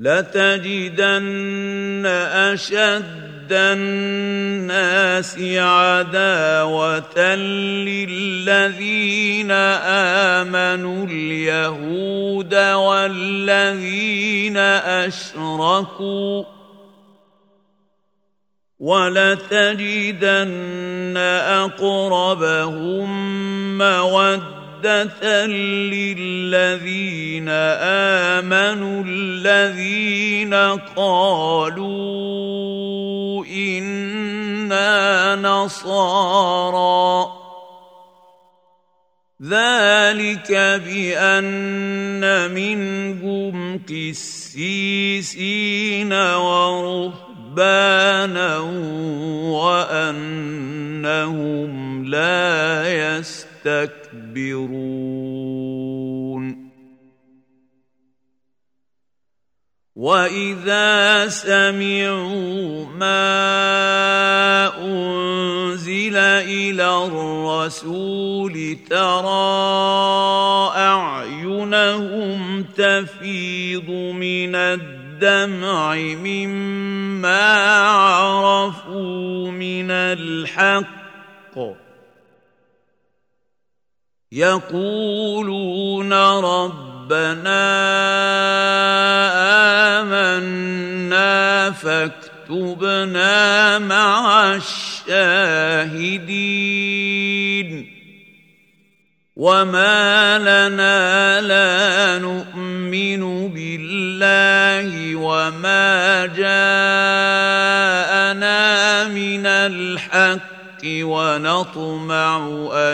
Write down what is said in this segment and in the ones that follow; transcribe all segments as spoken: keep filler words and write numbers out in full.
لتجدن أشد الناس عداوة للذين آمنوا اليهود والذين أشركوا ولتجدن أقربهم مودة للذين آمنوا الذين قالوا إنا نصارى ذلك بأن منهم قسيسين ورهبانا وأنهم لا يستكبرون وإذا سمعوا ما أنزل إلى الرسول ترى أعينهم تفيض من الدمع مما عرفوا من الحق يقولون ربنا آمنا فاكتبنا مع الشاهدين وما لنا لا نؤمن بالله وما جاءنا من الحق ونطمع أن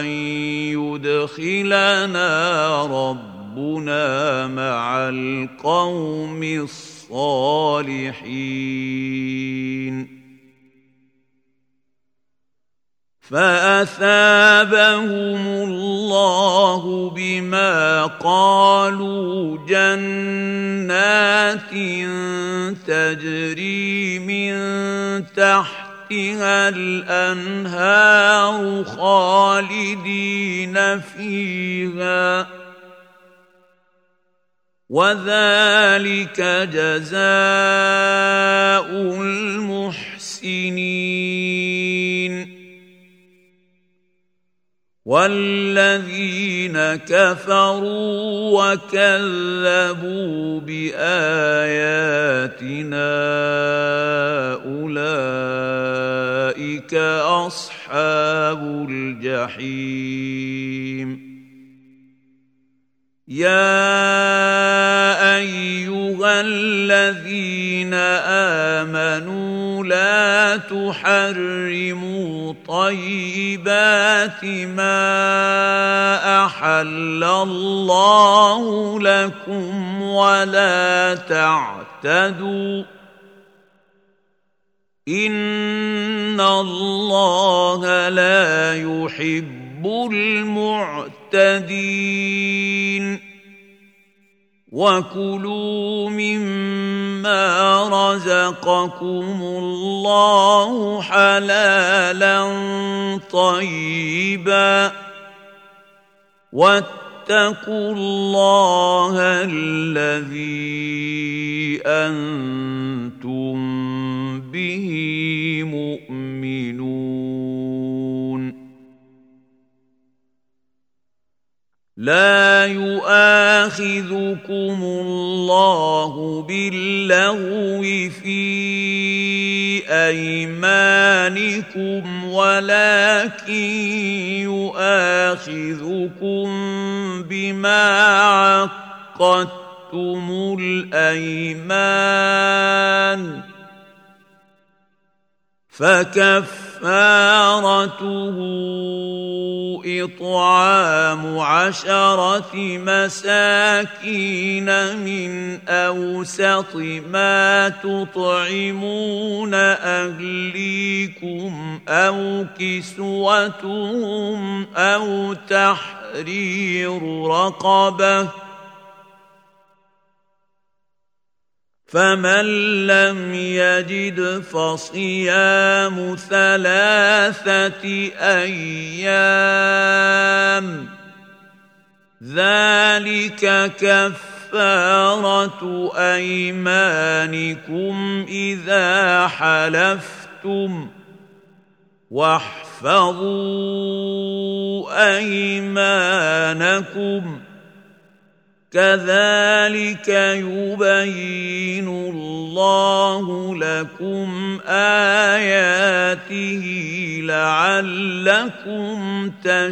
يدخلنا ربنا مع القوم الصالحين فأثابهم الله بما قالوا جنات تجري من تحتها الأنهار خالدين فيها وذلك جزاء المحسنين والذين كفروا وكذبوا بآياتنا أولئك أصحاب الجحيم يا أيها الذين آمنوا لا تحرموا طيبات ما أحل الله لكم ولا تعتدوا إن الله لا يحب المعتدين وكلوا مما رزقكم الله حلالا طيبا واتقوا الله الذي أنتم به مؤمنون لا يؤاخذكم الله باللغو في أيمانكم ولكن يؤاخذكم بما عقدتم الأيمان فكفارته إطعام عشرة مساكين من أوسط ما تطعمون أهليكم أو كسوتهم أو تحرير رقبة فمن لم يجد فصيام ثلاثة أيام ذلك كفارة كفارة أيمانكم إذا حلفتم واحفظوا أيمانكم كذلك يبين الله لكم آياته لعلكم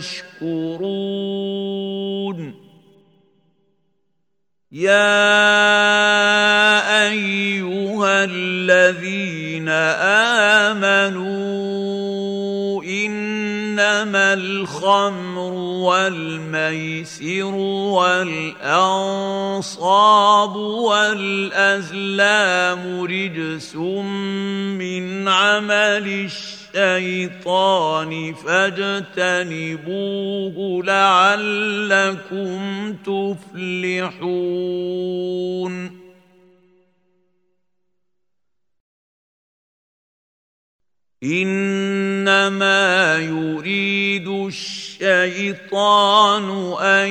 تشكرون يا أيها الذين آمنوا إنما الخمر والميسر والأنصاب والأزلام رجس من عمل الشيطان فاجتنبوه لعلكم تفلحون إنما يريد الشيطان أن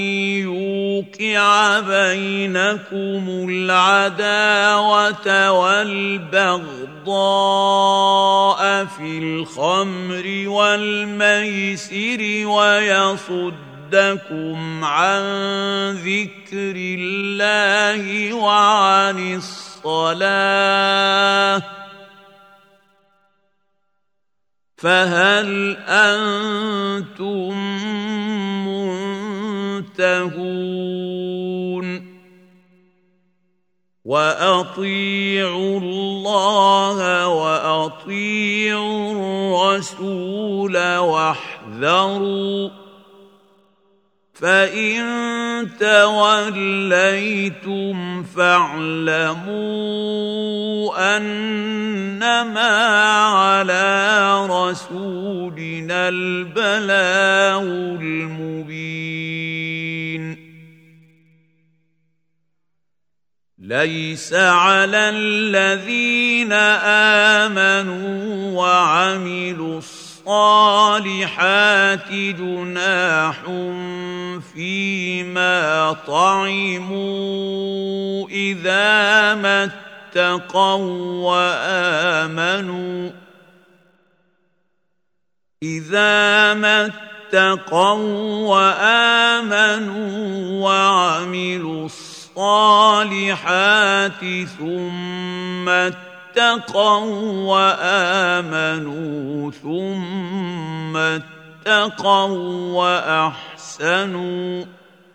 يوقع بينكم العداوة والبغضاء في الخمر والميسر ويصدكم عن ذكر الله وعن الصلاة فهل أنتم منتهون وأطيعوا الله وأطيعوا الرسول واحذروا فإن توليتم فاعلموا أنما على رسولنا البلاغ المبين ليس على الذين آمنوا وعملوا الصالحات جناح فيما طعموا إذا ما اتقوا وآمنوا إذا ما اتقوا وآمنوا وعملوا الصالحات ثم اتقوا وآمنوا ثم اتقوا وأحسنوا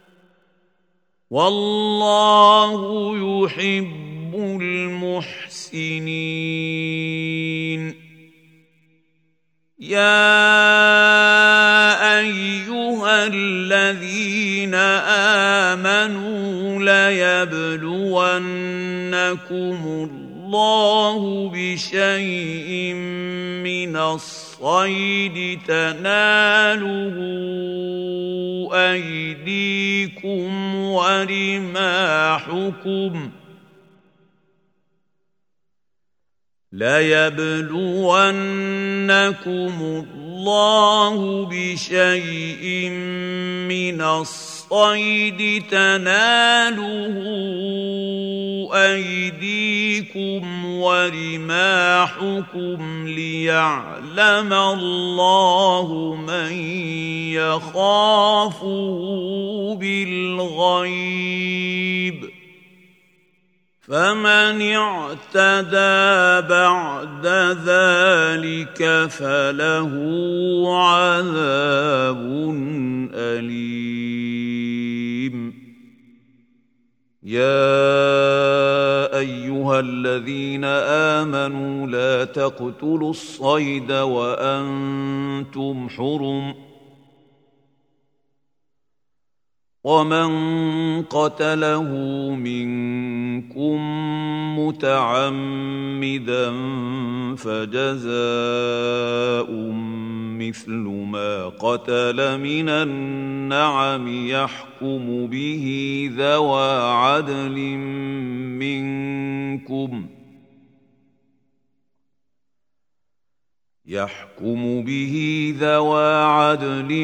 والله يحب المحسنين يا أيها الذين آمنوا ليبلونكم الله بشيء من الصيد تناله أيديكم ورماحكم ليبلونكم الله بشيء من الصيد تناله أيديكم ورماحكم ليعلم الله من يخافه بالغيب فمن اعتدى بعد ذلك فله عذاب أليم يا أيها الذين آمنوا لا تقتلوا الصيد وأنتم حرم ومن قتله منكم متعمدا فجزاء مثل ما قتل من النعم يحكم به ذوى عدل منكم يحكم به ذوى عدل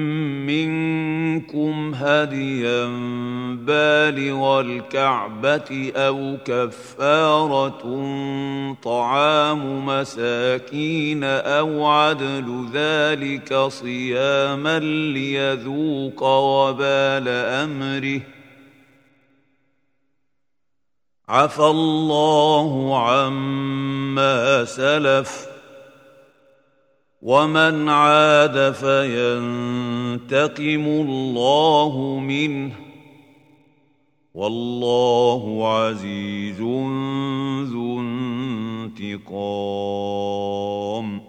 منكم هديا بالغ الكعبة أو كفارة طعام مساكين أو عدل ذلك صياما ليذوق وبال أمره عفى الله عما سلف ومن عاد فينتقم الله منه والله عزيز ذو انتقام.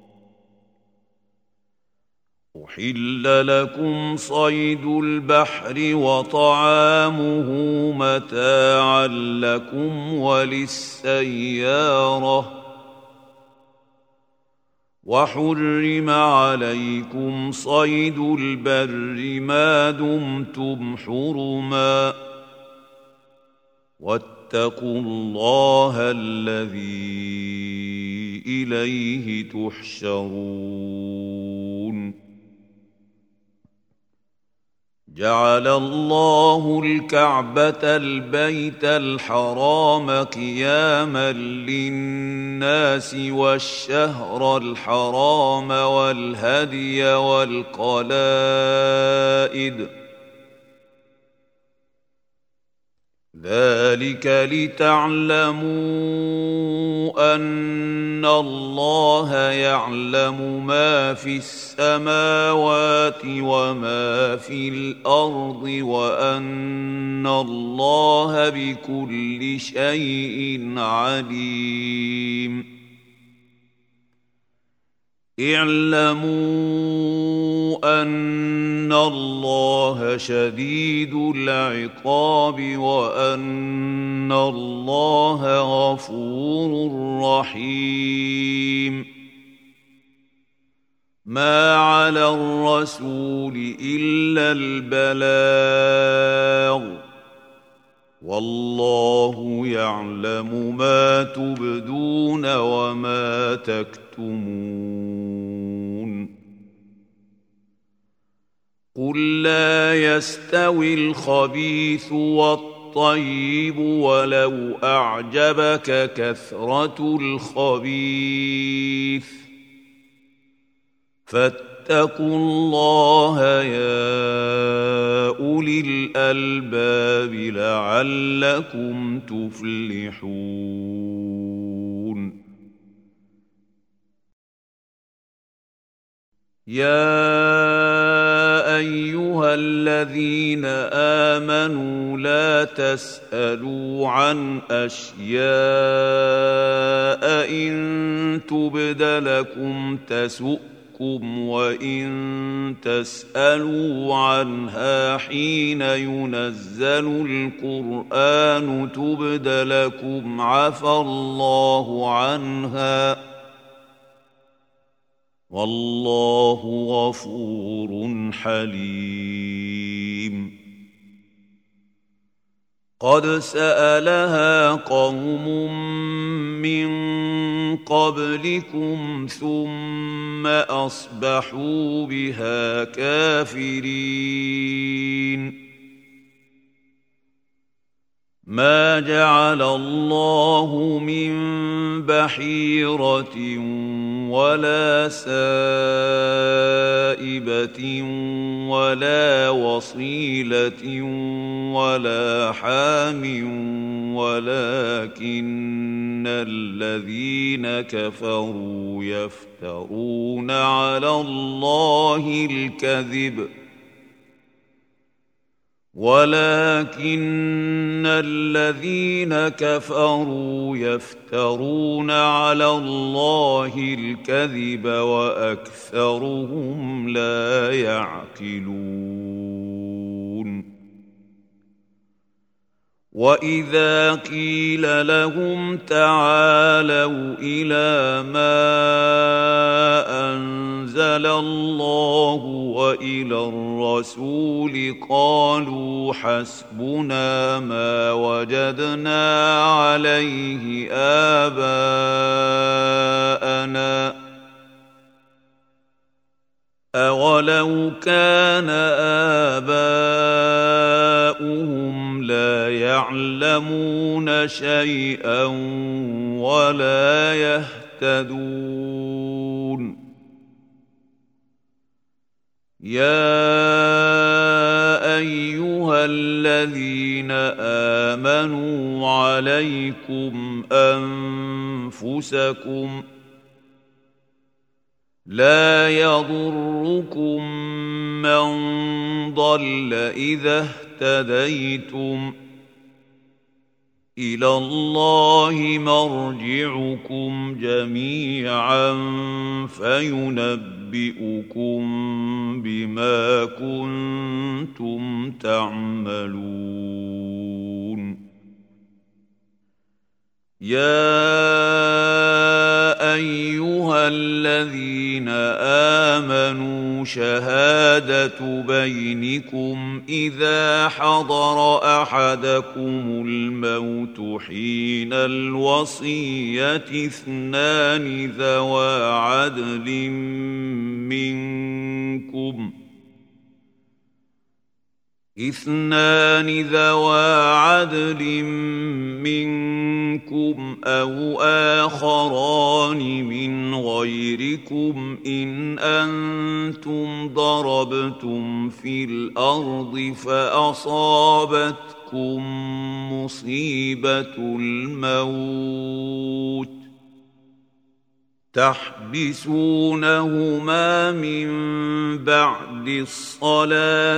أحل لكم صيد البحر وطعامه متاعا لكم وللسيارة وحرم عليكم صيد البر ما دمتم حرما واتقوا الله الذي إليه تحشرون. جعل الله الكعبة البيت الحرام قياما للناس والشهر الحرام والهدي والقلائد ذلك لتعلموا أن الله يعلم ما في السماوات وما في الأرض وأن الله بكل شيء عليم. اعلموا أن الله شديد العقاب وأن الله غفور رحيم. ما على الرسول إلا البلاغ والله يعلم ما تبدون وما تكتمون. قل لا يستوي الخبيث والطيب ولو أعجبك كثرة الخبيث فاتقوا الله يا أولي الألباب لعلكم تفلحون. يا أيها الذين آمنوا لا تسألوا عن أشياء إن تبد لكم تسؤكم وإن تسألوا عنها حين ينزل القرآن تبد لكم عفى الله عنها والله غفور حليم. قد سألها قوم من قبلكم ثم أصبحوا بها كافرين. ما جعل الله من بحيرة ولا سائبة ولا وصيلة ولا حام ولكن الذين كفروا يفترون على الله الكذب ولكن الذين كفروا يفترون على الله الكذب وأكثرهم لا يعقلون. وإذا قيل لهم تعالوا إلى ما أنزل الله وإلى الرسول قالوا حسبنا ما وجدنا عليه آباءنا أولو كان آباؤهم لا يعلمون شيئا ولا يهتدون يا أيها الذين آمنوا عليكم أنفسكم لا يضركم من ضل إذا اهتديتم إلى الله مرجعكم جميعا فينبئكم بما كنتم تعملون يا أيها الذين آمنوا شهادة بينكم إذا حضر أحدكم الموت حين الوصية اثنان ذوى عدل منكم اثنان ذوى عدل منكم أو آخران من غيركم إن أنتم ضربتم في الأرض فأصابتكم مصيبة الموت تحبسونهما من بعد الصلاة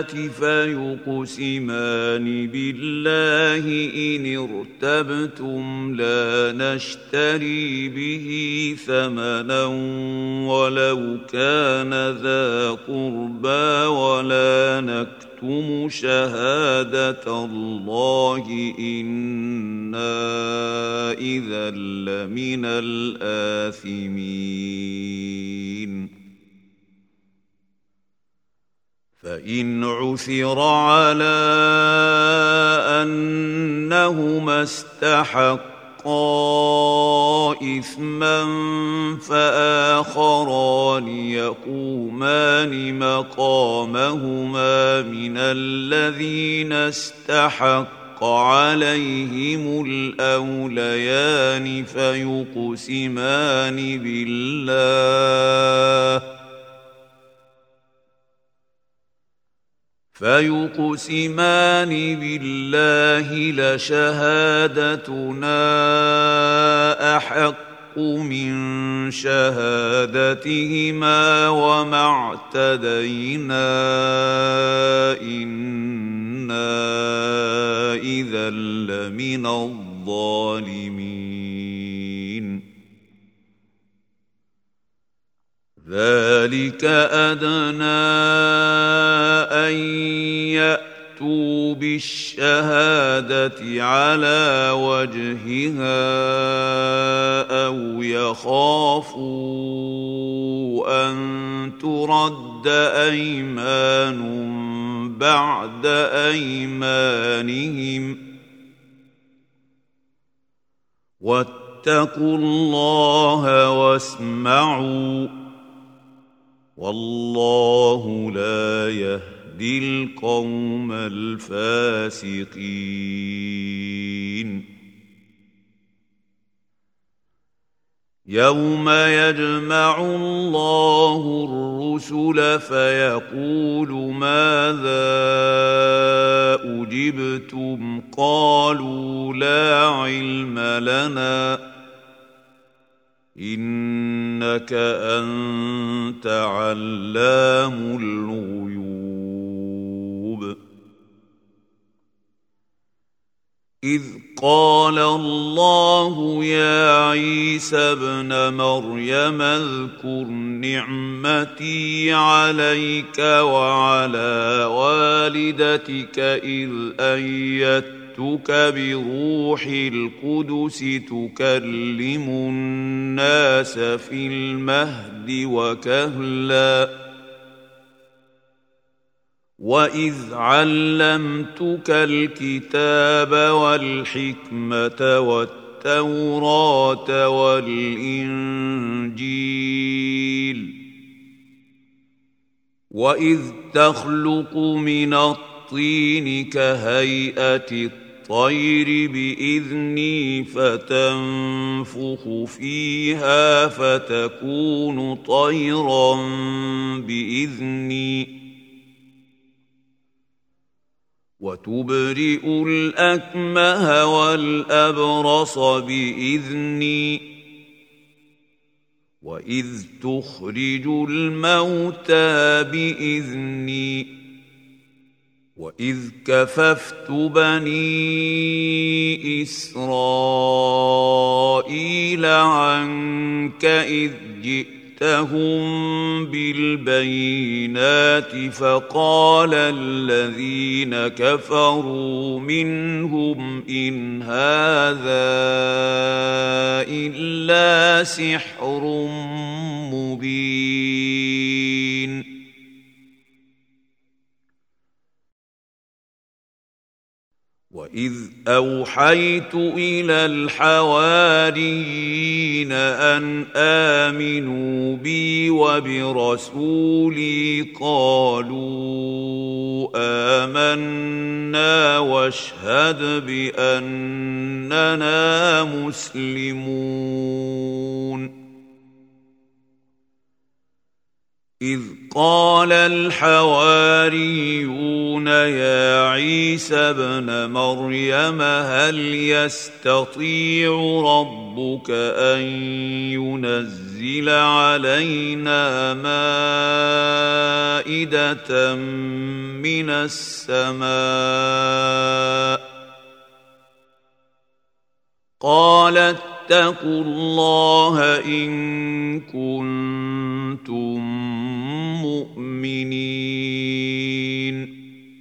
فيقسمان بالله إن ارتبتم لا نشتري به ثمنا ولو كان ذا قربى ولا نكتم شهادة الله إنا إذا لمن الآثمين فإن عثر على أنهما استحقا إثما فآخران يقومان مقامهما من الذين استحق عليهم الأوليان فيقسمان بالله فيقسمان بالله لشهادتنا أحق من شهادتهما وما اعتدينا إنا إذا لمن الظالمين ذلك أدنى أن يأتوا بالشهادة على وجهها أو يخافوا أن ترد أيمان بعد أيمانهم واتقوا الله واسمعوا والله لا يهدي القوم الفاسقين يوم يجمع الله الرسل فيقول ماذا أجبتم قالوا لا علم لنا إنك أنت علام الغيوب إذ قال الله يا عيسى ابن مريم اذكر نعمتي عليك وعلى والدتك إذ أيدتك بروح القدس تكلم الناس في المهد وكهلا وإذ علمتك الكتاب والحكمة والتوراة والإنجيل وإذ تخلق من الطين كهيئة الطير بإذني فتنفخ فيها فتكون طيرا بإذني وتبرئ الأكمه والأبرص بإذني وإذ تخرج الموتى بإذني وإذ كففت بني إسرائيل عنك إذ جئتهم بالبينات فقال الذين كفروا منهم إن هذا إلا سحر مبين وإذ أوحيت إلى الحواريين أن آمنوا بي وبرسولي قالوا آمنا واشهد بأننا مسلمون إذ قال الحواريون يا عيسى ابن مريم هل يستطيع ربك أن ينزل علينا مائدة من السماء قال اتقوا الله إن كنتم مؤمنين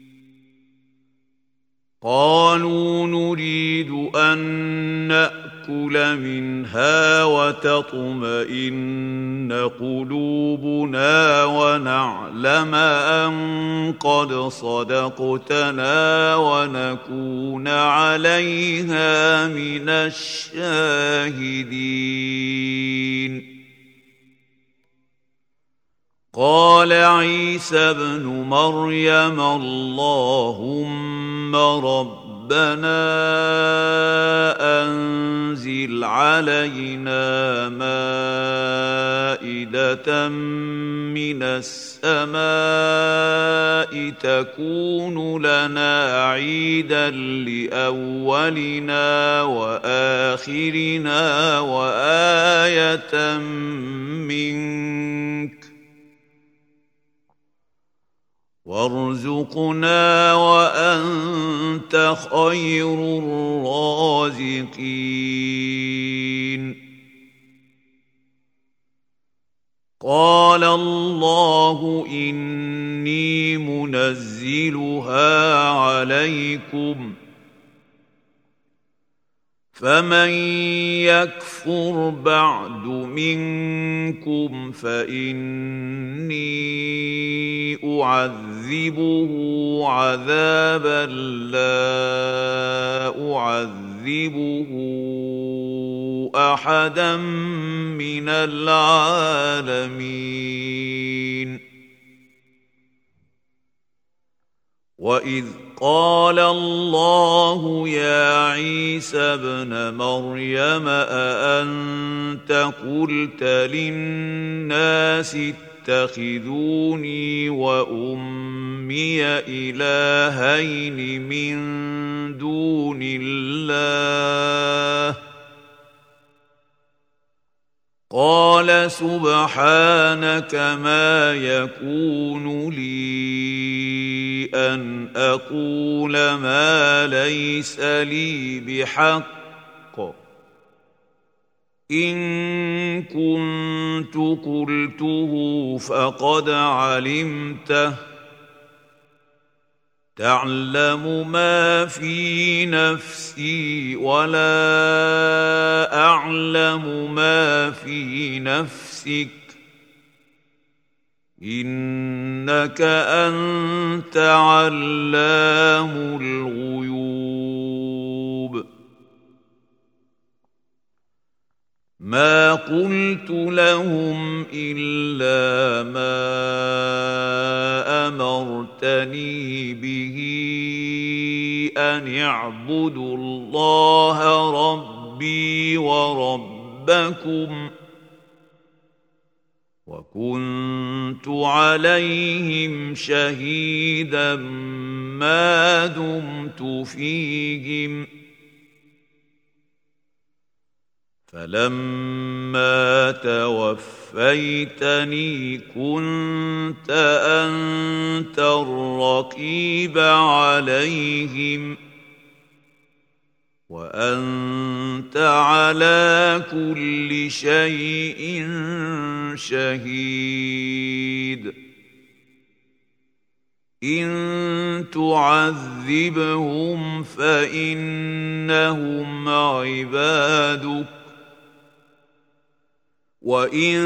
قالوا نريد أن نأكل منها وتطمئن قلوبنا ونعلم أن قد صدقتنا ونكون عليها من الشاهدين قال عيسى ابن مريم اللهم ربنا أنزل علينا مائدة من السماء تكون لنا عيدا لأولنا وآخرنا وآية منك وارزقنا وأنت خير الرازقين قال الله إني منزلها عليكم فمن يكفر بعد منكم فإني أعذبه عذابا لا أعذبه أحدا من العالمين وإذ قال الله يا عيسى ابن مريم أأنت قلت للناس اتخذوني وأمي إلهين من دون الله قال سبحانك ما يكون لي أن أقول ما ليس لي بحق إن كنت قلته فقد علمته تعلم ما في نفسي ولا أعلم ما في نفسك إنك أنت علام الغيوب ما قلت لهم إلا ما أمرتني به أن اعبدوا الله ربي وربكم وكنت عليهم شهيدا ما دمت فيهم فلما توفيتني كنت أنت الرقيب عليهم وأنت على كل شيء شهيد إن تعذبهم فإنهم عبادك وإن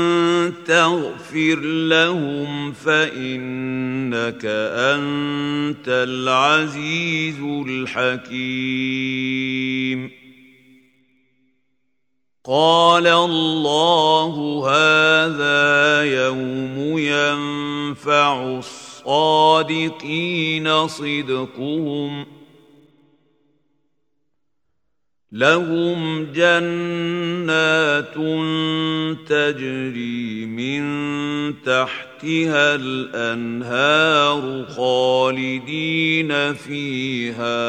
تغفر لهم فإنك أنت العزيز الحكيم قال الله هذا يوم ينفع الصادقين صدقهم لهم جنات تجري من تحتها الأنهار خالدين فيها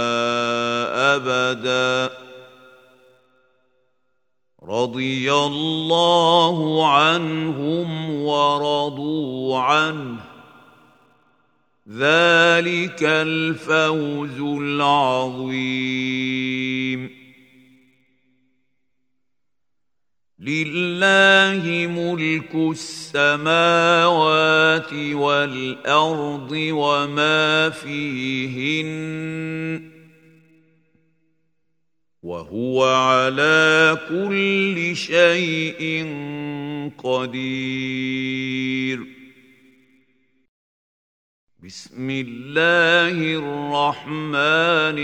أبدا رضي الله عنهم ورضوا عنه ذلك الفوز العظيم لله ملك السماوات والأرض وما فيهن وهو على كل شيء قدير بسم الله الرحمن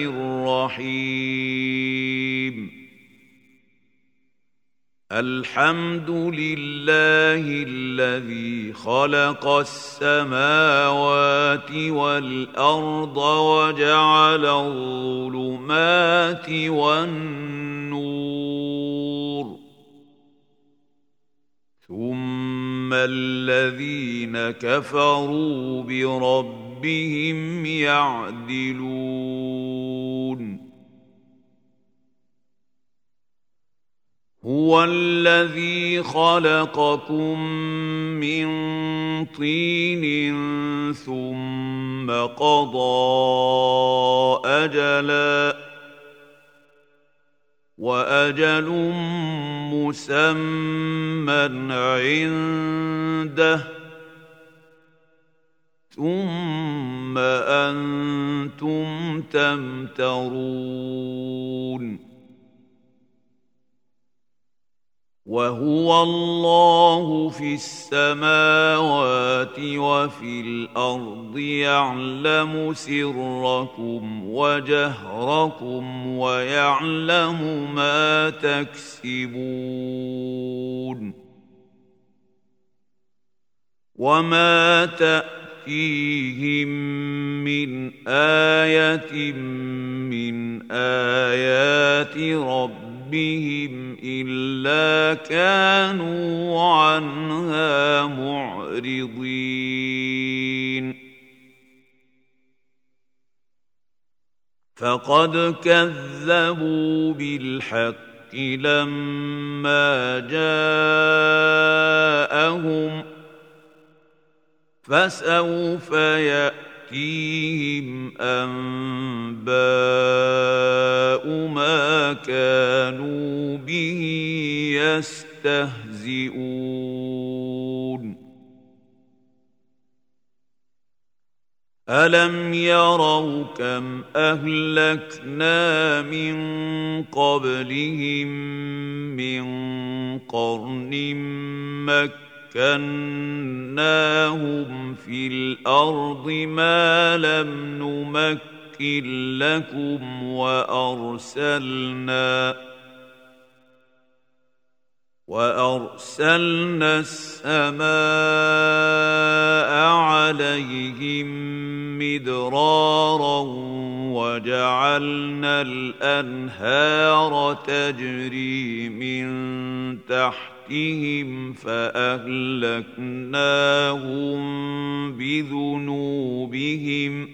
الرحيم الحمد لله الذي خلق السماوات والأرض وجعل الظلمات والنور ثم الذين كفروا بربهم يعدلون هو الذي خلقكم من طين ثم قضى أجلا وأجل مسمى عنده ثم أنتم تمترون وهو الله في السماوات وفي الأرض يعلم سركم وجهركم ويعلم ما تكسبون وما تأتيهم من آية من آيات ربهم بهم إلا كانوا عنها معرضين فقد كذبوا بالحق لما جاءهم فسوف يأتي يأتيهم أنباء ما كانوا به يستهزئون ألم يروا كم أهلكنا من قبلهم من قرن مكة مكناهم في الأرض ما لم نمكن لكم وأرسلنا وأرسلنا السماء عليهم مدرارا وجعلنا الأنهار تجري من تحتهم فأهلكناهم بذنوبهم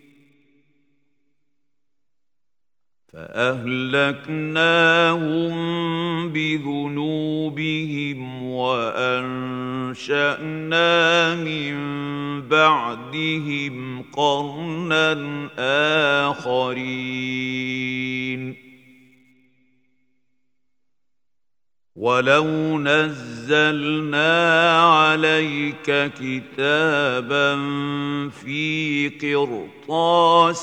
فأهلكناهم بذنوبهم وأنشأنا من بعدهم قرنا آخرين ولو نزلنا عليك كتابا في قرطاس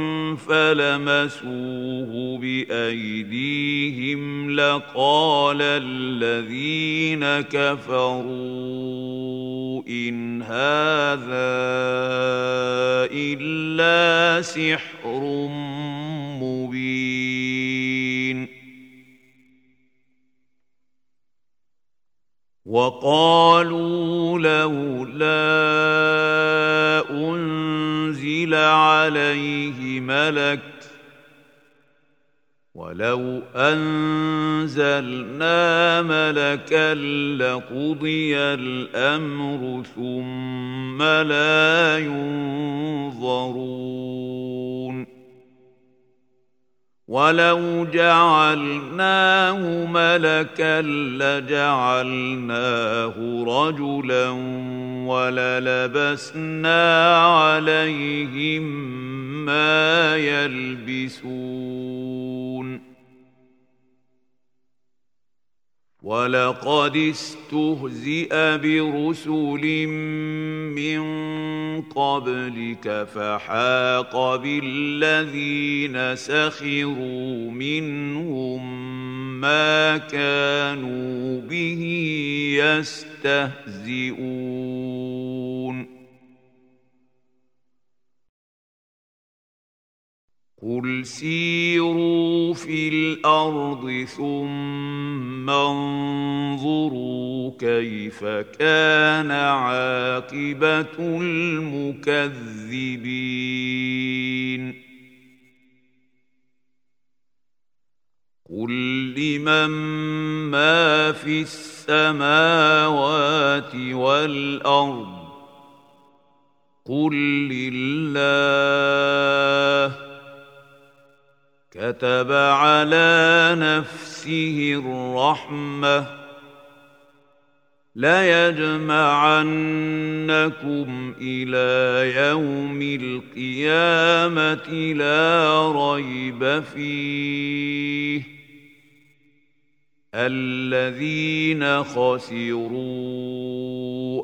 فلمسوه بأيديهم لقال الذين كفروا إن هذا إلا سحر مبين وقالوا لولا أنزل عليه ملك ولو أنزلنا ملكا لقضي الأمر ثم لا ينظرون ولو جعلناه ملكا لجعلناه رجلا وللبسنا عليهم ما يلبسون ولقد استهزئ برسل من قبلك فحاق بالذين سخروا منهم ما كانوا به يستهزئون قل سيروا في الأرض ثم انظروا كيف كان عاقبة المكذبين قل لمن ما في السماوات والأرض قل لله كتب على نفسه الرحمة ليجمعنكم إلى يوم القيامة لا ريب فيه الذين خسروا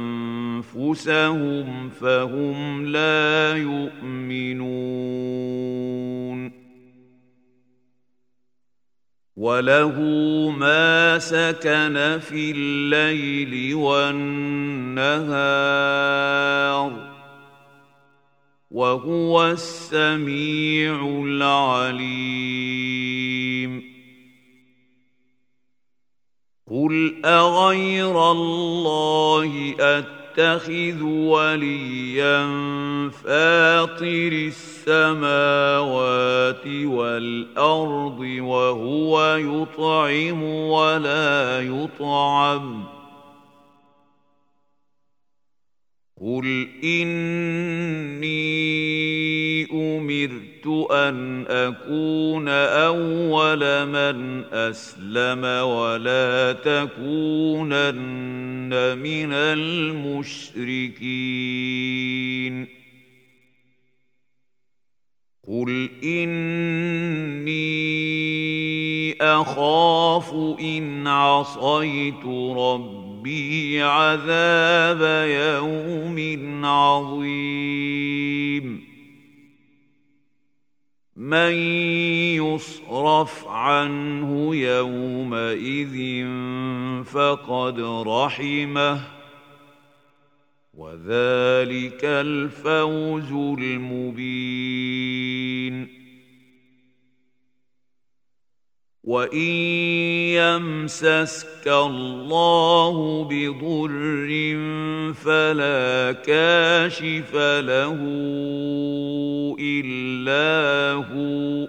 أنفسهم فهم لا يؤمنون وله ما سكن في الليل والنهار وهو السميع العليم قل أغير الله أتخذ وليا فاطر السماوات والأرض وهو يطعم ولا يطعم قل إني أمرت أن أكون أول من أسلم ولا تكونن من المشركين قل إني أخاف إن عصيت ربي عذاب يوم عظيم من يصرف عنه يومئذ فقد رحمه وذلك الفوز المبين وَإِن يَمْسَسْكَ اللَّهُ بِضُرٍّ فَلَا كَاشِفَ لَهُ إِلَّا هُوَ،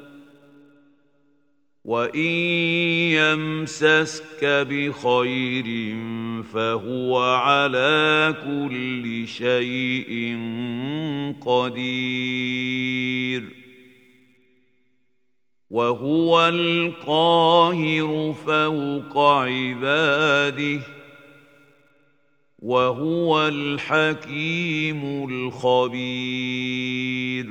وَإِن يَمْسَسْكَ بِخَيْرٍ فَهُوَ عَلَى كُلِّ شَيْءٍ قَدِيرٌ. وَهُوَ الْقَاهِرُ فَوْقَ عِبَادِهِ، وَهُوَ الْحَكِيمُ الْخَبِيرُ.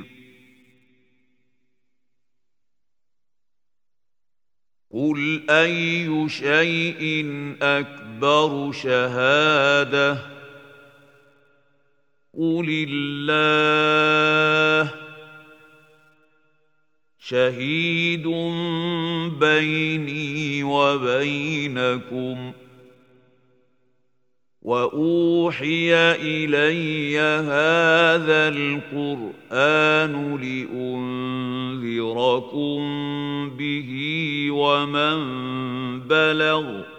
قُلْ أَيُّ شَيْءٍ أَكْبَرُ شَهَادَةً ۖ قُلِ اللَّهُ ۖ شَهِيدٌ بَيْنِي وَبَيْنَكُمْ ۚ وَأُوحِيَ إِلَيَّ هَٰذَا الْقُرْآنُ لِأُنذِرَكُم بِهِ وَمَن بَلَغَ ۚ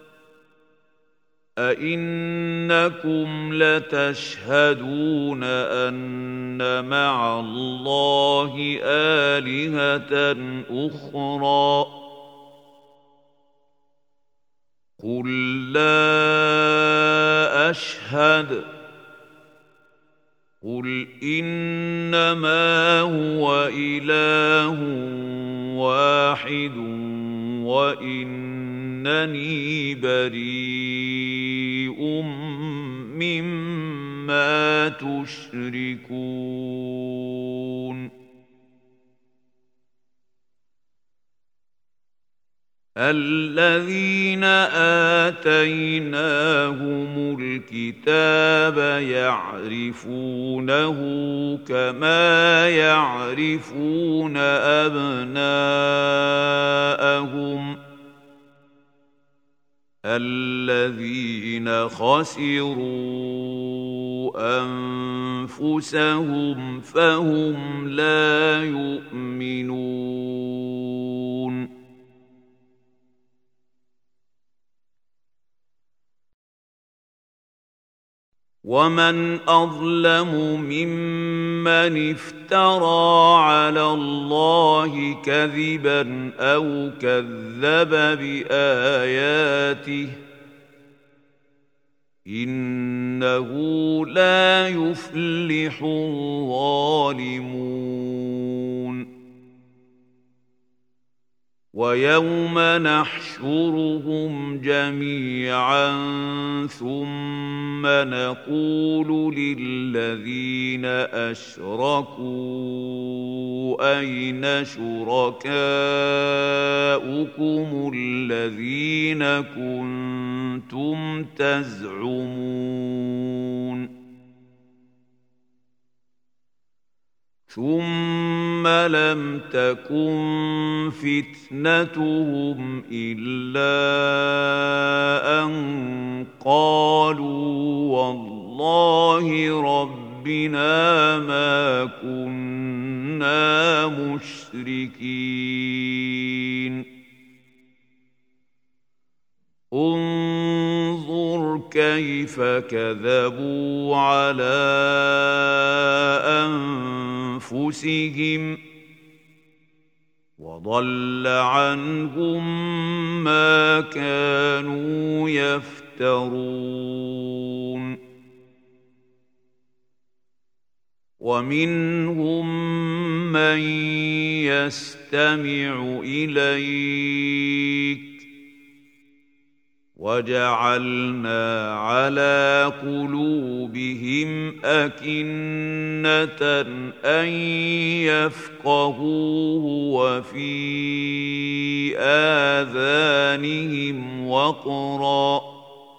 أَئِنَّكُمْ لَتَشْهَدُونَ أَنَّ مَعَ اللَّهِ آلِهَةً أُخْرَىٰ ۚ قُل لَّا أَشْهَدُ، قُلْ إِنَّمَا هُوَ إِلَٰهٌ وَاحِدٌ وَإِنَّنِي بَرِيءٌ مِّمَّا تُشْرِكُونَ. الَّذِينَ آتَيْنَاهُمُ الْكِتَابَ يَعْرِفُونَهُ كَمَا يَعْرِفُونَ أَبْنَاءَهُمْ ۘ الَّذِينَ خَسِرُوا أَنفُسَهُمْ فَهُمْ لَا يُؤْمِنُونَ. وَمَنْ أَظْلَمُ مِمَّنِ افْتَرَىٰ عَلَى اللَّهِ كَذِبًا أَوْ كَذَّبَ بِآيَاتِهِ ۚ إِنَّهُ لَا يُفْلِحُ الظَّالِمُونَ. وَيَوْمَ نَحْشُرُهُمْ جَمِيعًا ثُمَّ نَقُولُ لِلَّذِينَ أَشْرَكُوا أَيْنَ شُرَكَاؤُكُمُ الَّذِينَ كُنتُمْ تَزْعُمُونَ ثُمَّ لَمْ تَكُنْ فِتْنَتُهُمْ إِلَّا أَنْ قَالُوا وَاللَّهِ رَبِّنَا مَا كُنَّا مُشْرِكِينَ. انظُرْ كَيْفَ كَذَبُوا عَلَىٰ أَنفُسِهِمْ ۖ وَضَلَّ عَنْهُم مَّا كَانُوا يَفْتَرُونَ. وَمِنْهُم مَّن يَسْتَمِعُ إِلَيْكَ ۖ وَجَعَلْنَا عَلَىٰ قُلُوبِهِمْ أَكِنَّةً أَن يَفْقَهُوهُ وَفِي آذَانِهِمْ وَقْرًا ۚ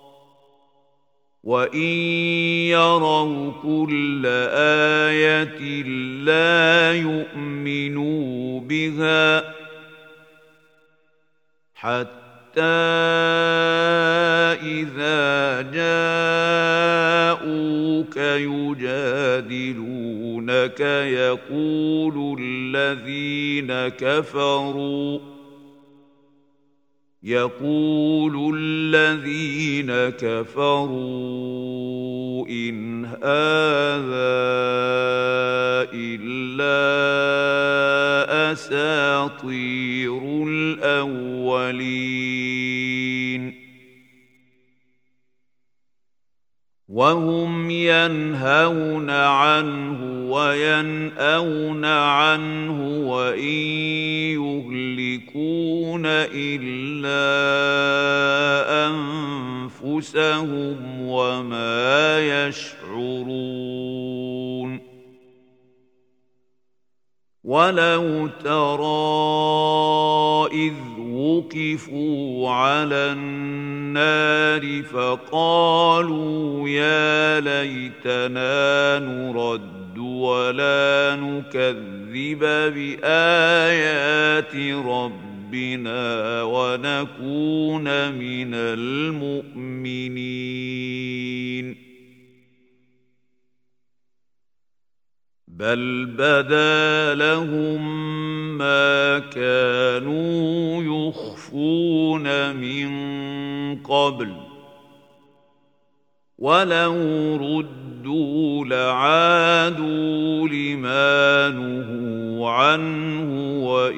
وَإِن يَرَوْا كُلَّ آيَةٍ لَّا يُؤْمِنُوا بِهَا ۚ حَتَّىٰ إِذَا جَاءُوكَ يُجَادِلُونَكَ يَقُولُ الَّذِينَ كَفَرُوا يقول الذين كفروا إن هذا إلا أساطير الأولين وهم ينهون عنه وينأون عنه وإن يهلكون إلا أنفسهم وما يشعرون ولو ترى إذ وقفوا على النار فقالوا يا ليتنا نرد ولا نكذب بآيات ربنا ونكون من المؤمنين بل بدا لهم ما كانوا يخفون من قبل ولو ردوا لعادوا لما نهوا عنه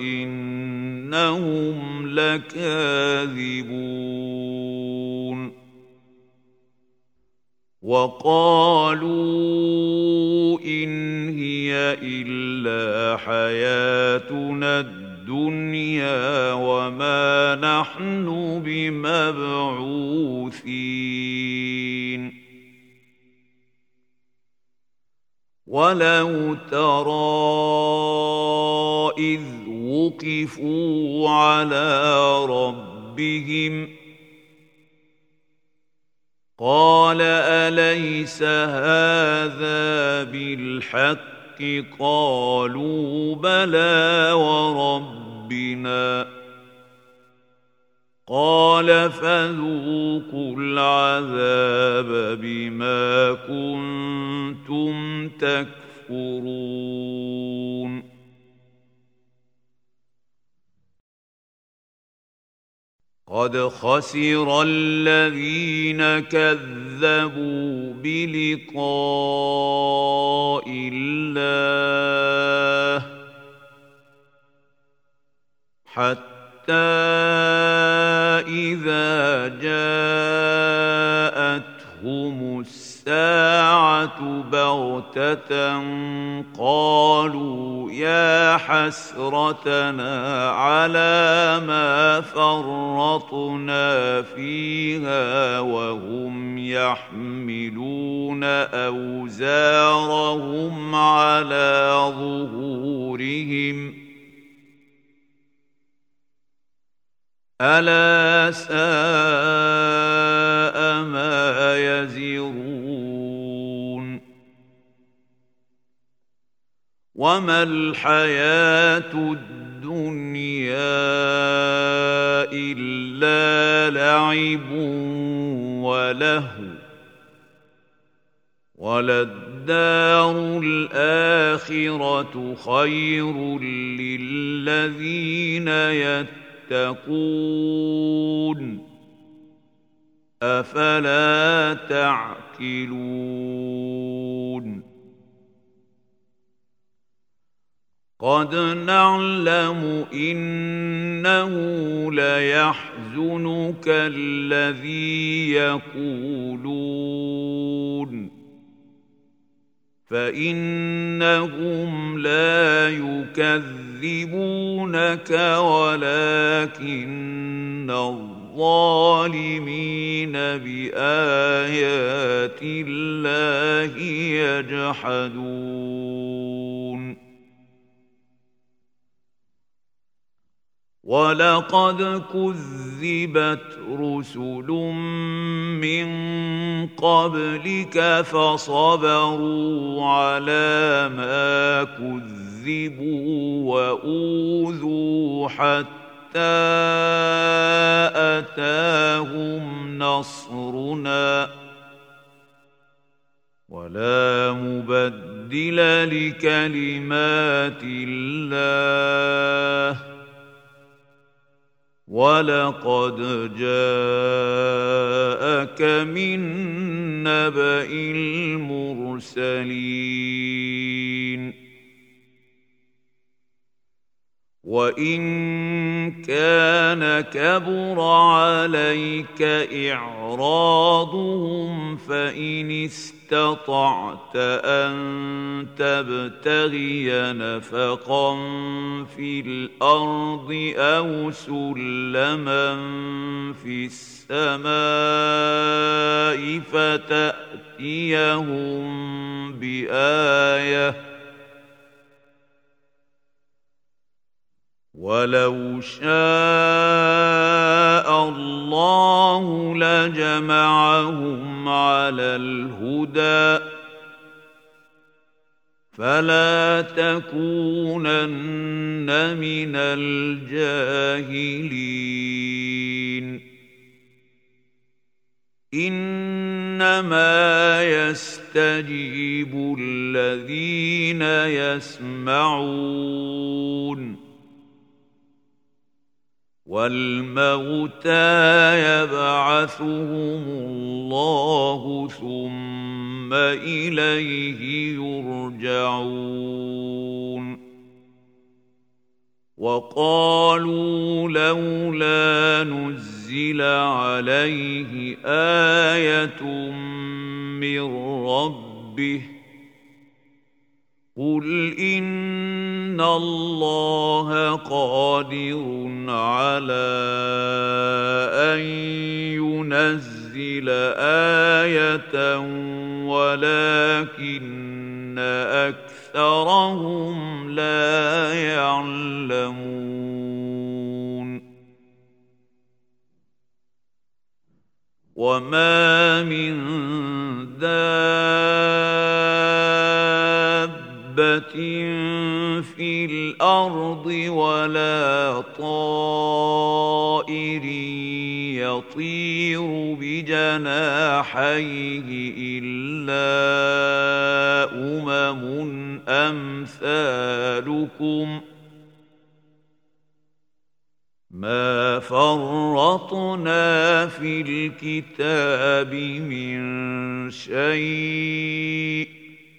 وإنهم لكاذبون وقالوا إن هي إلا حياتنا الدنيا وما نحن بمبعوثين ولو ترى إذ وقفوا على ربهم قال أليس هذا بالحق قالوا بلى وربنا قال فذوقوا العذاب بما كنتم تكفرون قد خسر الذين كذبوا بلقاء الله حتى إذا جاءتهم الساعة بغتة قالوا يا حسرتنا على ما فرطنا فيها وهم يحملون أوزارهم على ظهورهم ألا ساء ما يزرون وما الحياة الدنيا إلا لعب ولهو وللدار الآخرة خير للذين يتقون أفلا تعقلون قد نعلم إنه ليحزنك الذي يقولون فإنهم لا يكذبونك ولكن الظالمين بآيات الله يجحدون ولقد كذبت رسل من قبلك فصبروا على ما كذبوا وأوذوا حتى أتاهم نصرنا ولا مبدل لكلمات الله وَلَقَدْ جَاءَكَ مِن نَّبَإِ الْمُرْسَلِينَ وَإِن كَانَ كَبُرَ عَلَيْكَ إِعْرَاضُهُمْ فَإِنِ اسْتَطَعْتَ أَن تَبْتَغِيَ نَفَقًا فِي الْأَرْضِ أَوْ سُلَّمًا فِي السَّمَاءِ فَتَأْتِيَهُم بِآيَةٍ ۚ وَلَوْ شَاءَ اللَّهُ لَجَمَعَهُمْ عَلَى الْهُدَى فَلَا تَكُونَنَّ مِنَ الْجَاهِلِينَ إِنَّمَا يَسْتَجِيبُ الَّذِينَ يَسْمَعُونَ وَالْمَوْتَىٰ يَبْعَثُهُمُ اللَّهُ ثُمَّ إِلَيْهِ يُرْجَعُونَ وَقَالُوا لَوْلَا نُزِّلَ عَلَيْهِ آيَةٌ مِّن رَّبِّهِ ۖ قُلْ إِنَّ اللَّهَ قَادِرٌ عَلَىٰ أَن يُنَزِّلَ آيَةً وَلَٰكِنَّ أَكْثَرَهُمْ لَا يَعْلَمُونَ وَمَا مِن دَابَّةٍ فِي الْأَرْضِ وَلَا طَائِرٍ يَطِيرُ بِجَنَاحَيْهِ إِلَّا أُمَمٌ أَمْثَالُكُم ۚ مَا فَرَّطْنَا فِي الْكِتَابِ مِن شَيْءٍ ۚ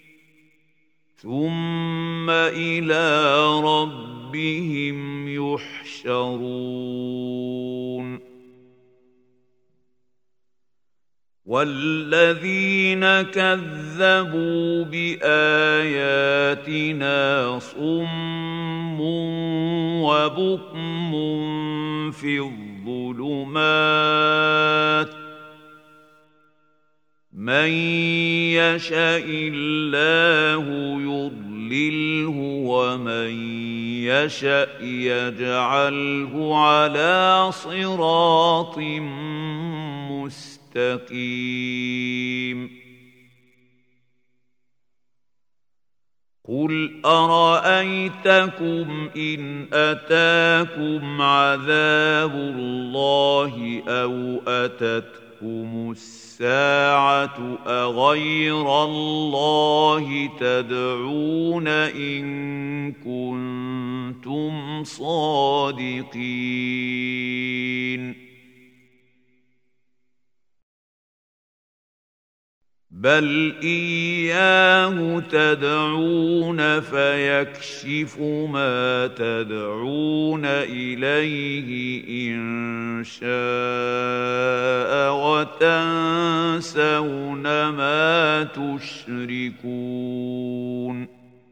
ثُمَّ إِلَىٰ رَبِّهِمْ يُحْشَرُونَ وَالَّذِينَ كَذَّبُوا بِآيَاتِنَا صُمٌّ وَبُكْمٌ فِي الظُّلُمَاتِ ۗ مَن يَشَإِ اللَّهُ يُضْلِلْهُ وَمَن يَشَأْ يَجْعَلْهُ عَلَىٰ صِرَاطٍ مُّسْتَقِيمٍ قُلْ أَرَأَيْتَكُمْ إِنْ أَتَاكُمْ عَذَابُ اللَّهِ أَوْ أَتَتْكُمُ السَّاعَةُ أَغَيْرَ اللَّهِ تَدْعُونَ إِن كُنتُمْ صَادِقِينَ بَلْ إِيَّاهُ تَدْعُونَ فَيَكْشِفُ مَا تَدْعُونَ إِلَيْهِ إِن شَاءَ وَتَنسَوْنَ مَا تُشْرِكُونَ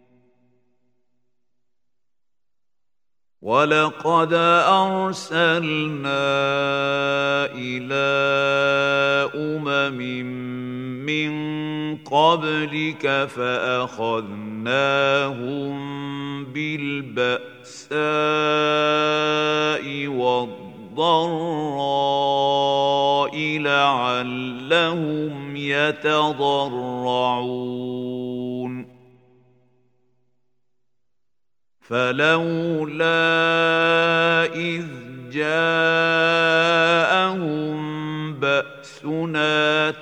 وَلَقَدْ أَرْسَلْنَا إِلَىٰ أُمَمٍ مِّن قَبْلِكَ فَأَخَذْنَاهُم بِالْبَأْسَاءِ وَالضَّرَّاءِ لَعَلَّهُمْ يَتَضَرَّعُونَ فَلَوْلَا إِذْ جَاءَهُم بَأْسُنَا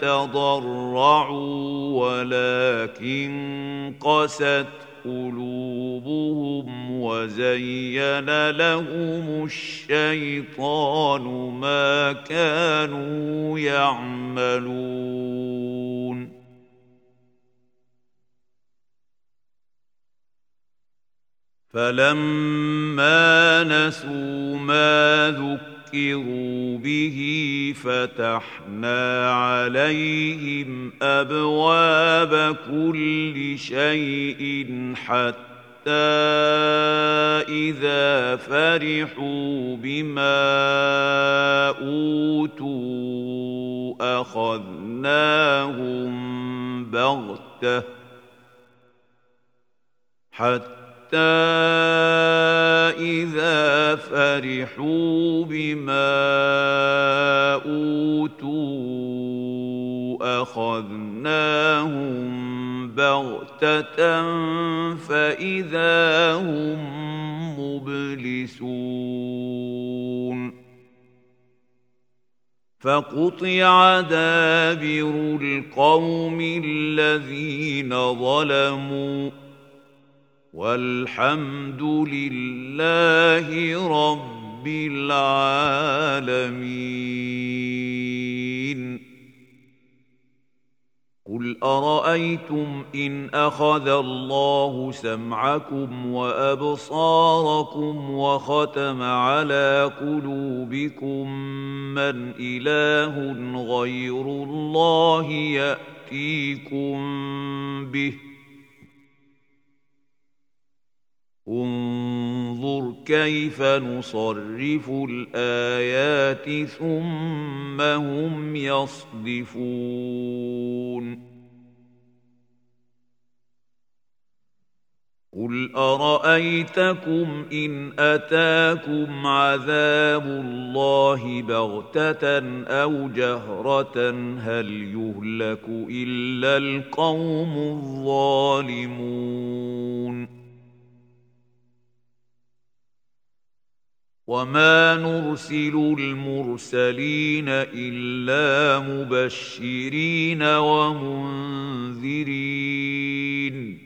تَضَرَّعُوا وَلَٰكِن قَسَتْ قُلُوبُهُمْ وزين لهم الشيطان ما كانوا يعملون فلما نسوا ما ذكروا به فتحنا عليهم أبواب كل شيء حتى إذا فرحوا بما أوتوا أخذناهم بغتة حتى حتى إذا فرحوا بما أوتوا أخذناهم بغتة فإذا هم مبلسون فقطع دابر القوم الذين ظلموا والحمد لله رب العالمين قل أرأيتم إن أخذ الله سمعكم وأبصاركم وختم على قلوبكم من إله غير الله يأتيكم به انظر كيف نصرف الآيات ثم هم يصدفون قل أرأيتكم إن أتاكم عذاب الله بغتة أو جهرة هل يهلك إلا القوم الظالمون وما نرسل المرسلين إلا مبشرين ومنذرين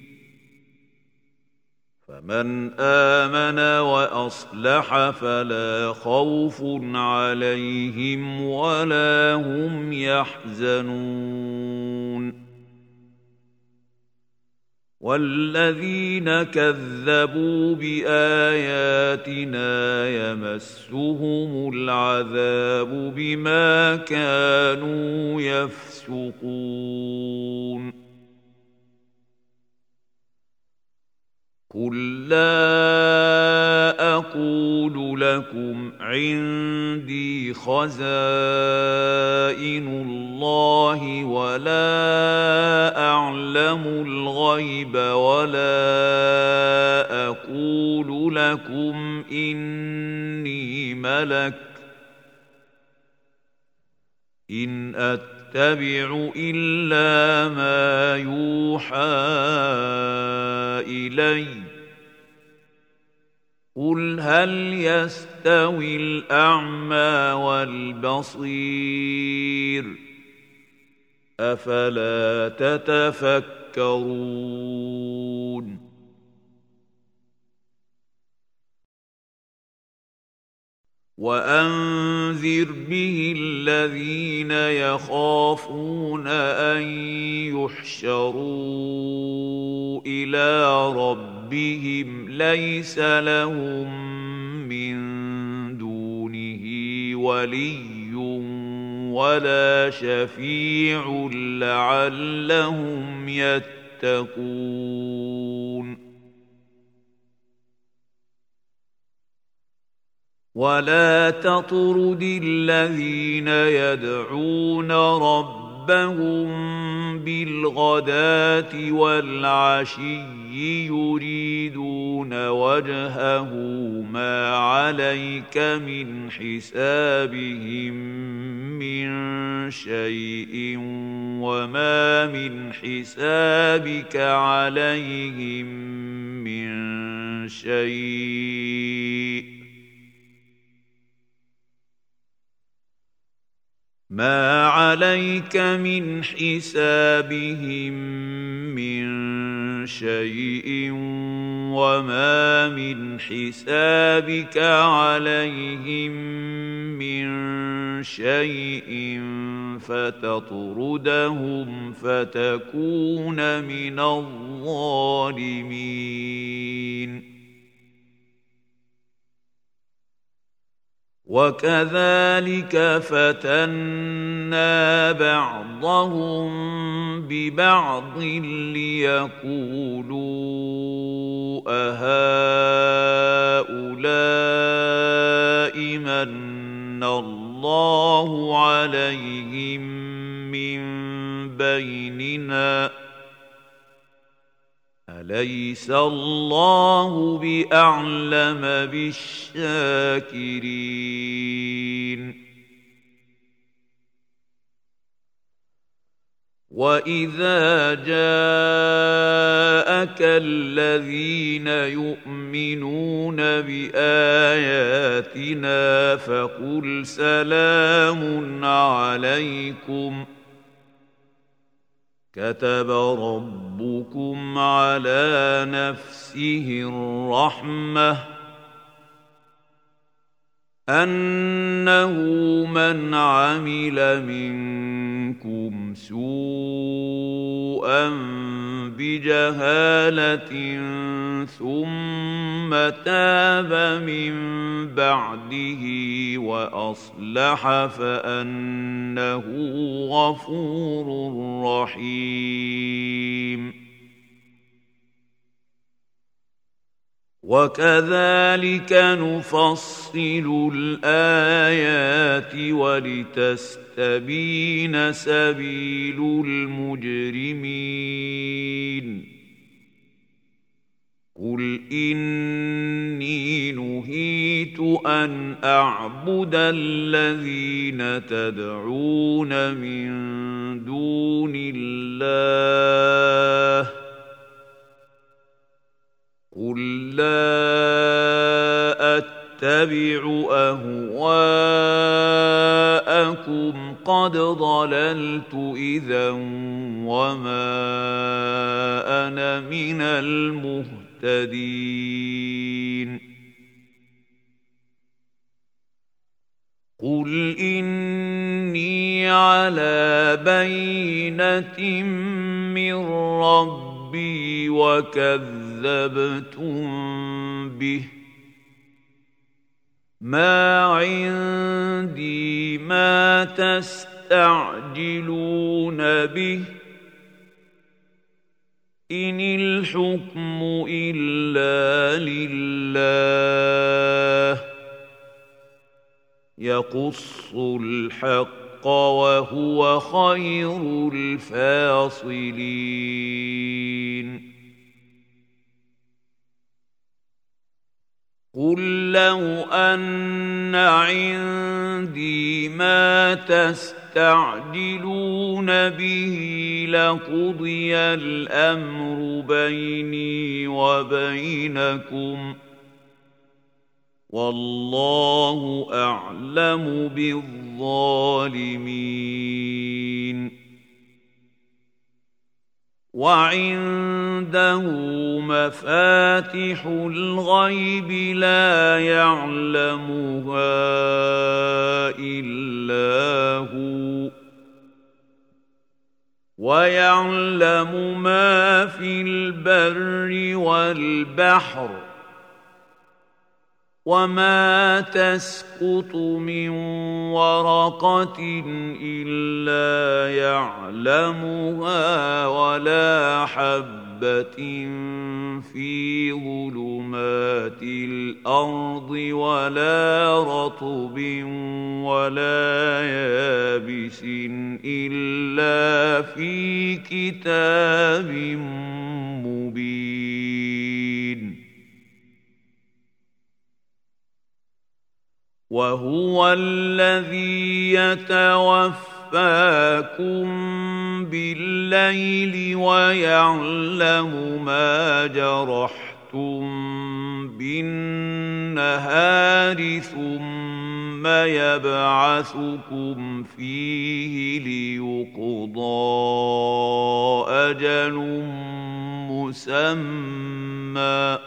فمن آمن وأصلح فلا خوف عليهم ولا هم يحزنون والذين كذبوا بآياتنا يمسهم العذاب بما كانوا يفسقون قل لا أقول لكم عندي خزائن الله ولا أعلم الغيب ولا أقول لكم إني ملك إن أتبع إلا ما يوحى إلي قل هل يستوي الأعمى والبصير أفلا تتفكرون وأنذر به الذين يخافون أن يحشروا إلى ربهم ليس لهم من دونه ولي ولا شفيع لعلهم يتقون ولا تطرد الذين يدعون ربهم بالغداة والعشي يريدون وجهه ما عليك من حسابهم من شيء وما من حسابك عليهم من شيء ما عليك من حسابهم من شيء وما من حسابك عليهم من شيء فتطردهم فتكون من الظالمين. وكذلك فتنا بعضهم ببعض ليقولوا أهؤلاء من الله عليهم من بيننا أليس الله بأعلم بالشاكرين. وإذا جاءك الذين يؤمنون بآياتنا فقل سلام عليكم كتب ربكم على نفسه الرحمة أنه من عمل منكم سوءا بجهالة ثم تاب من بعده وأصلح فأنه غفور رحيم. وكذلك نفصل الآيات ولتستبين سبيل المجرمين. قل إني نهيت أن أعبد الذين تدعون من دون الله قل لا أتبع أهواءكم قد ضللت إذا وما أنا من المهتدين. قل إني على بينة من ربي وكذبتم به ما عندي ما تستعجلون به إن الحكم إلا لله يقص الحق وهو خير الفاصلين. قل لو أن عندي ما تستعجلون به لقضي الأمر بيني وبينكم والله أعلم بالظالمين. وعنده مفاتح الغيب لا يعلمها إلا هو ويعلم ما في البر والبحر وما تسقط من ورقة إلا يعلمها ولا حبة في ظلمات الأرض ولا رطب ولا يابس إلا في كتاب مبين. وهو الذي يتوفاكم بالليل ويعلم ما جرحتم بالنهار ثم ثم يبعثكم فيه ليقضى أجل مسمى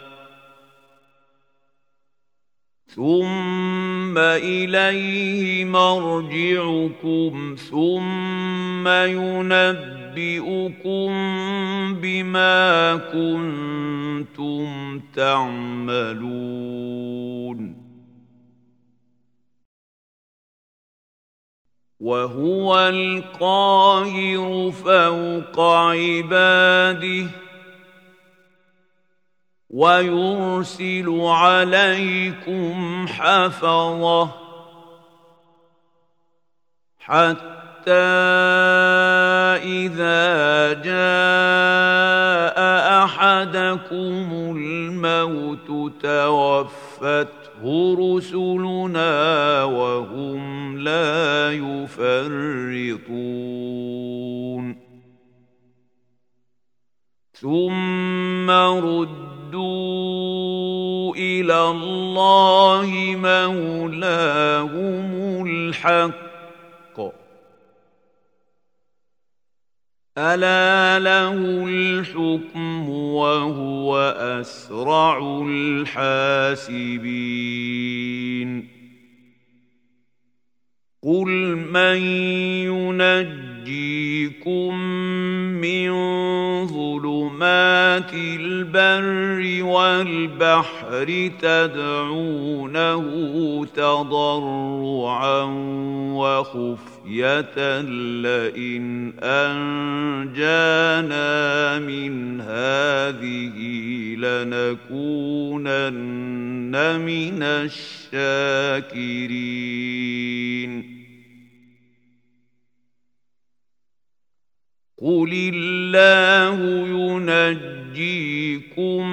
ثم إليه مرجعكم ثم ينبئكم بما كنتم تعملون وهو القاهر فوق عباده ويرسل عليكم حفظة حتى إذا جاء أحدكم الموت توفته رسلنا وهم لا يفرطون ثم ردوا إلى الله مولاهم الحق ألا له الحكم وهو أسرع الحاسبين قل من ينجيكم من ظلمات البر والبحر تدعونه تضرعا وخفية لئن أنجانا من هذه لنكونن من الشاكرين قل الله ينجيكم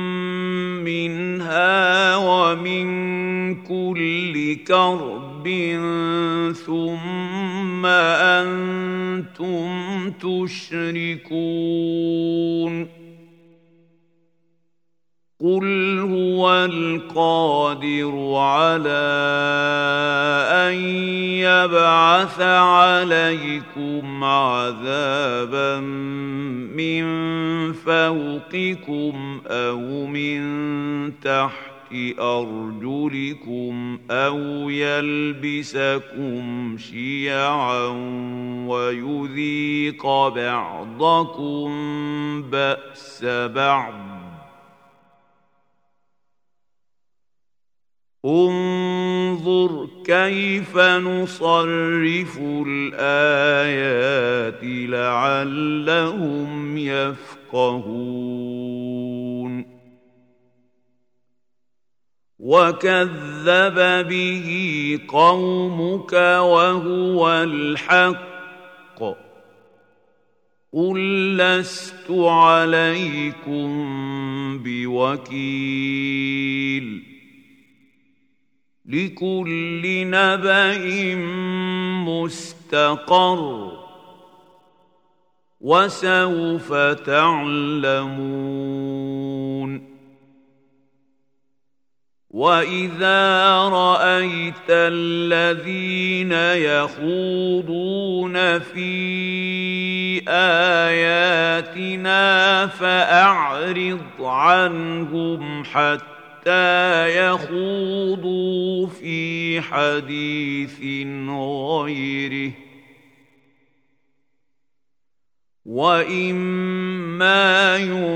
منها ومن كل كرب ثم أنتم تشركون قل هو القادر على أن يبعث عليكم عذابا من فوقكم أو من تحت أرجلكم أو يلبسكم شيعا ويذيق بعضكم بأس بعض انظر كيف نصرف الآيات لعلهم يفقهون وكذب به قومك وهو الحق قل لست عليكم بوكيل لكل نبأ مستقر وسوف تعلمون وإذا رأيت الذين يخوضون في آياتنا فأعرض عنهم حتى حتى يخوضوا في حديث غيره وإما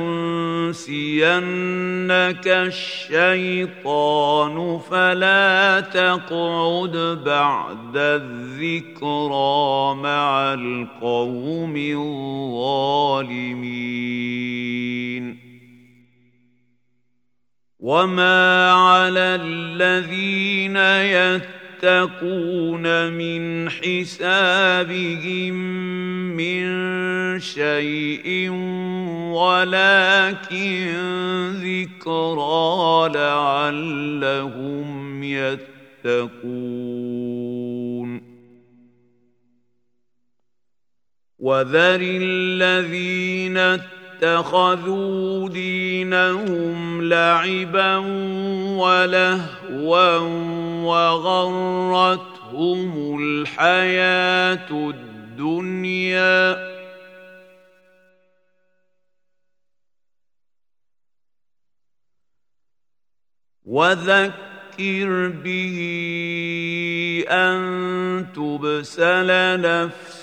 ينسينك الشيطان فلا تقعد بعد الذكرى مع القوم الظالمين وما على الذين يتقون من حسابهم من شيء ولكن ذكرى لعلهم يتقون وذر الذين اتخذوا دينهم لعبا ولهوا وغرتهم الحياة الدنيا وذكر به أن تبسل نفس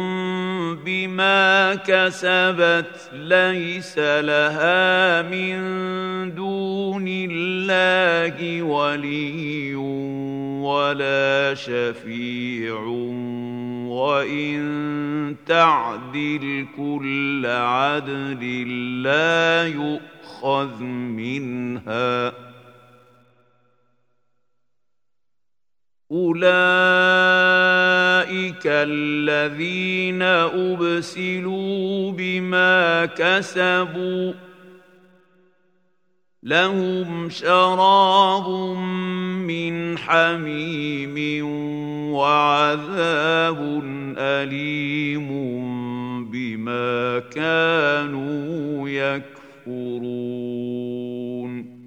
بما كسبت ليس لها من دون الله ولي ولا شفيع وإن تعدل كل عدل لا يؤخذ منها أولئك الذين أبسلوا بما كسبوا لهم شراب من حميم وعذاب أليم بما كانوا يكفرون.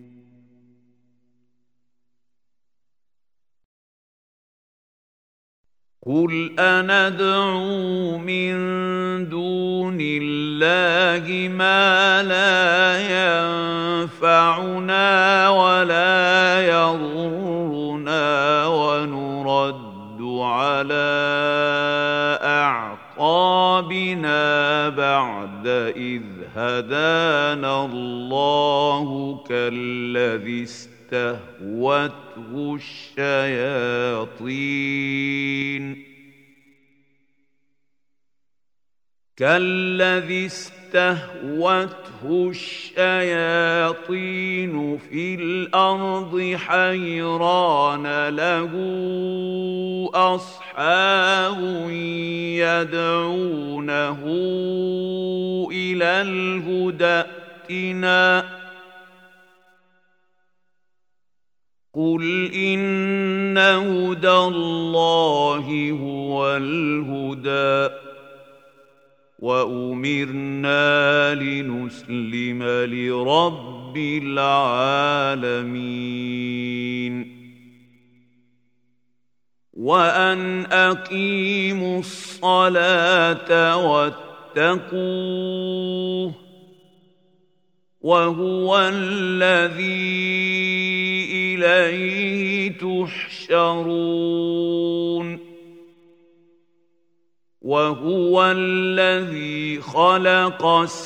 قل أندعو من دون الله ما لا ينفعنا ولا يضرنا ونرد على أعقابنا بعد إذ هدانا الله كالذي استهوته الشياطين كالذي استهوته الشياطين في الأرض حيران له أصحاب يدعونه إلى الهدى ائتنا قل إن هدى الله هو الهدى وأمرنا لنسلم لرب العالمين وأن أقيموا الصلاة واتقوه وهو الذي إليه تحشرون وهو الذي خلق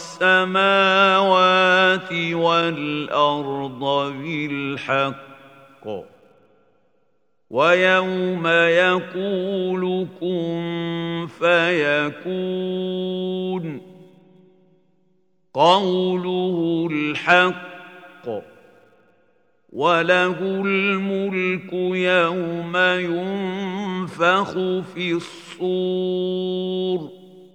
السماوات والأرض بالحق ويوم يقول كن فيكون قوله الحق وله الملك يوم ينفخ في الصور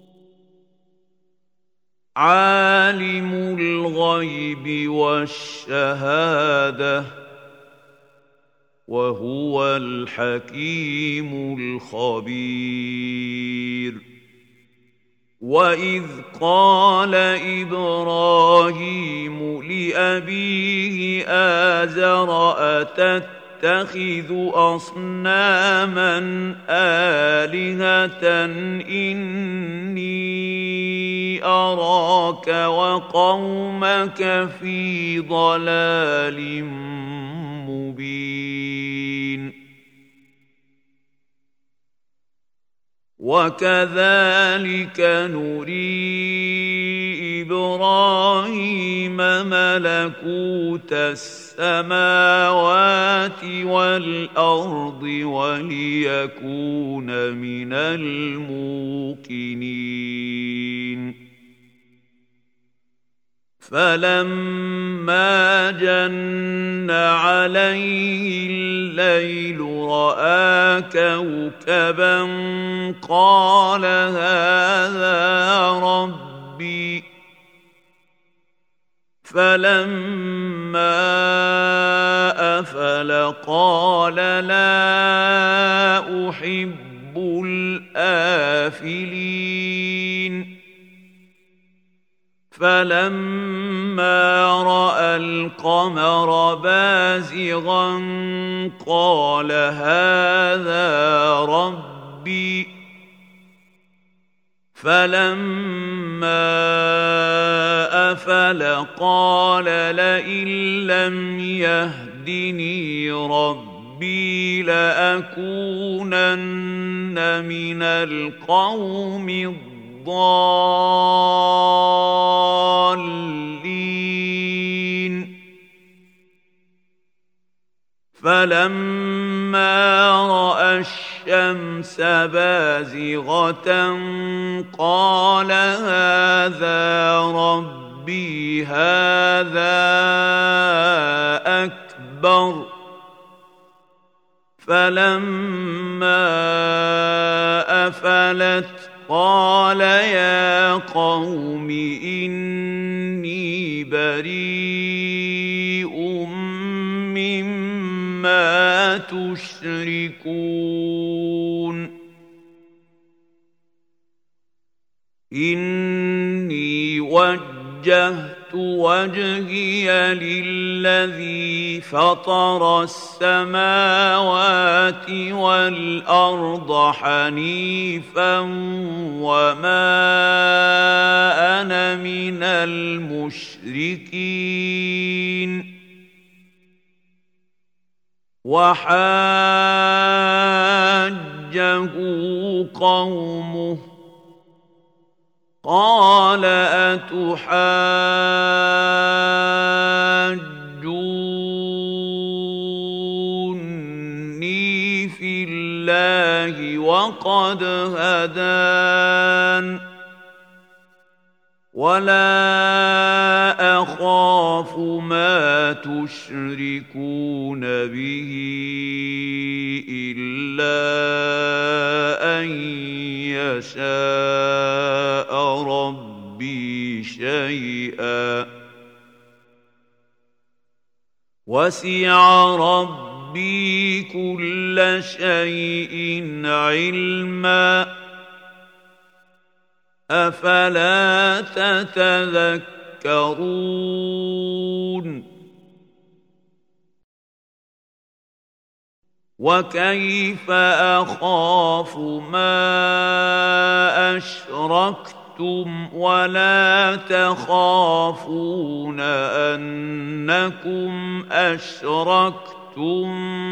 عالم الغيب والشهادة وهو الحكيم الخبير وإذ قال إبراهيم لأبيه آزر أتتخذ أصناما آلهة إني أراك وقومك في ضلال مبين وكذلك نري إبراهيم ملكوت السماوات والأرض وليكون من الموقنين فلما جن عليه الليل رأى كوكبا قال هذا ربي فلما أفل قال لا أحب الآفلين فلما رأى القمر بازغا قال هذا ربي فلما أفل قال لئن لم يهدني ربي لأكونن من القوم الضالين فلما رأى الشمس بازغة قال هذا ربي هذا أكبر فلما أفلت قال يا قوم إني بريء مما تشركون إني وجهت وجهي للذي فطر السماوات والأرض حنيفا وما أنا من المشركين وحاجه قومه قال أتحاجوني في الله وقد هدان ولا أخاف ما تشركون به إلا أن يشاء ربي شيئا وسع ربي كل شيء علما أفلا تتذكرون وكيف أخاف ما أشركتم ولا تخافون أنكم أشركتم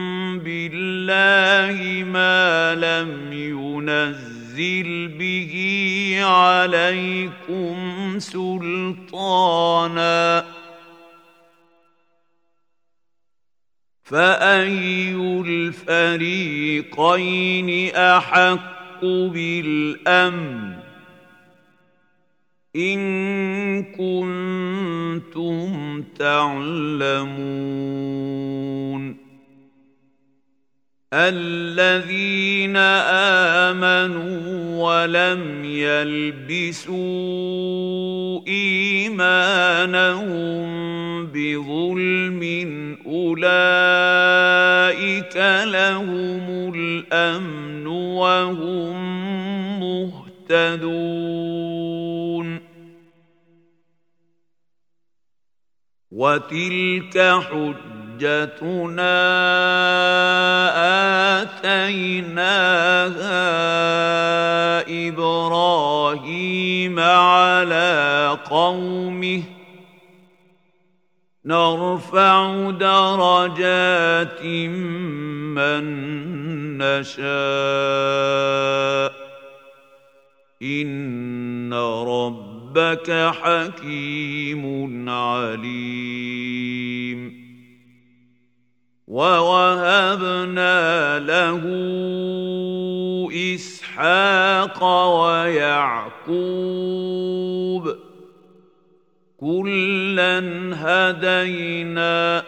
بالله ما لم ينزل به عليكم سلطانا فأي الفريقين أحق بالأمن إن كنتم تعلمون الذين آمنوا ولم يلبسوا إيمانهم بظلم أولئك لهم الأمن وهم مهتدون وتلك حجتنا آتيناها إبراهيم على قومه نرفع درجات من نشاء إن ربك حكيم عليم ووهبنا له إسحاق ويعقوب كلا هدينا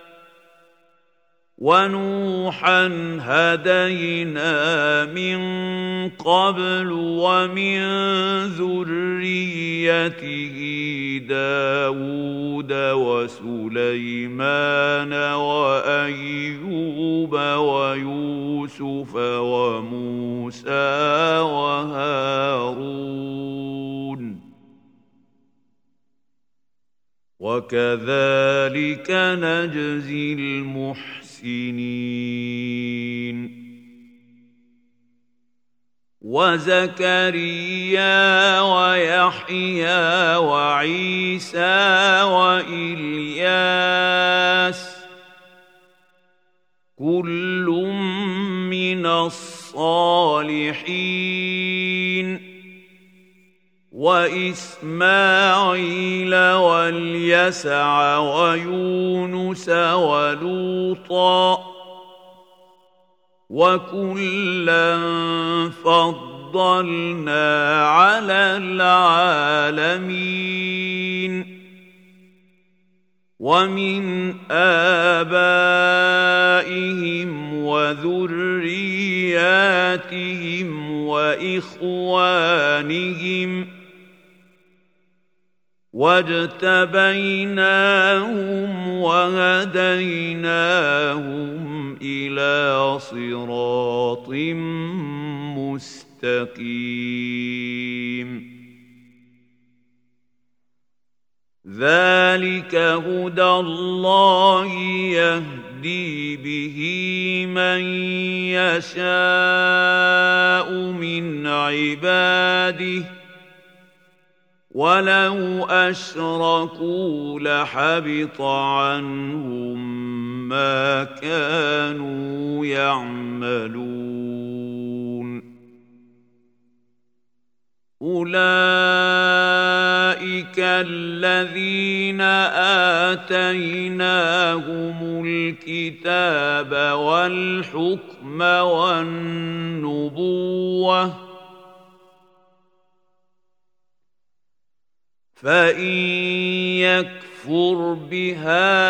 ونوحا هدينا من قبل ومن ذريته داود وسليمان وأيوب ويوسف وموسى وهارون وكذلك نجزي المحسنين. وزكريا ويحيى وعيسى وإلياس كل من الصالحين. وإسماعيل واليسع ويونس ولوطا وكلا فضلنا على العالمين. ومن آبائهم وذرياتهم وإخوانهم واجتبيناهم وهديناهم إلى صراط مستقيم. ذلك هدى الله يهدي به من يشاء من عباده ولو أشركوا لحبط عنهم ما كانوا يعملون. أولئك الذين آتيناهم الكتاب والحكم والنبوة فإن يكفر بها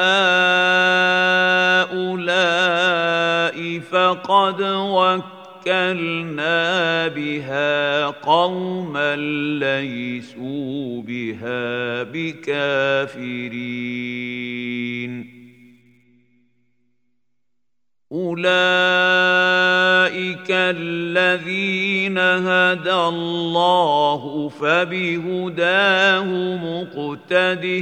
هؤلاء فقد وكلنا بها قوما ليسوا بها بكافرين. أولئك الذين هدى الله فبهداه مقتده.